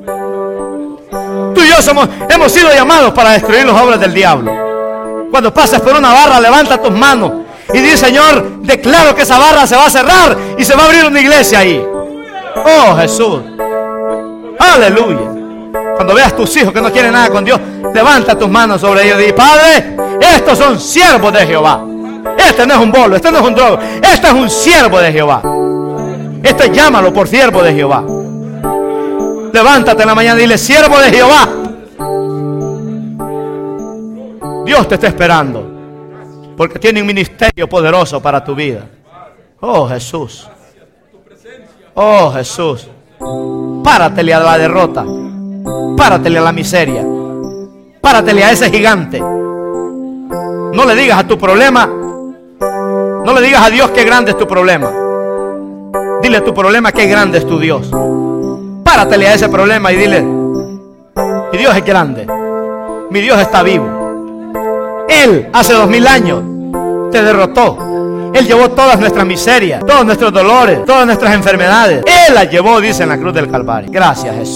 Tú y yo somos, hemos sido llamados para destruir las obras del diablo. Cuando pases por una barra, levanta tus manos y di, Señor, declaro que esa barra se va a cerrar y se va a abrir una iglesia ahí. Oh, Jesús. Aleluya. Cuando veas tus hijos que no quieren nada con Dios, levanta tus manos sobre ellos y di, Padre, estos son siervos de Jehová. Este no es un bolo, este no es un drogo, este es un siervo de Jehová. Este llámalo por siervo de Jehová. Levántate en la mañana y dile, siervo de Jehová. Dios te está esperando, porque tiene un ministerio poderoso para tu vida. Oh, Jesús. Oh, Jesús. Páratele a la derrota. Páratele a la miseria. Páratele a ese gigante. No le digas a tu problema, no le digas a Dios qué grande es tu problema. Dile a tu problema qué grande es tu Dios. Páratele a ese problema y dile, mi Dios es grande, mi Dios está vivo. Él hace dos mil años te derrotó. Él llevó todas nuestras miserias, todos nuestros dolores, todas nuestras enfermedades. Él las llevó, dice, en la cruz del Calvario. Gracias, Jesús.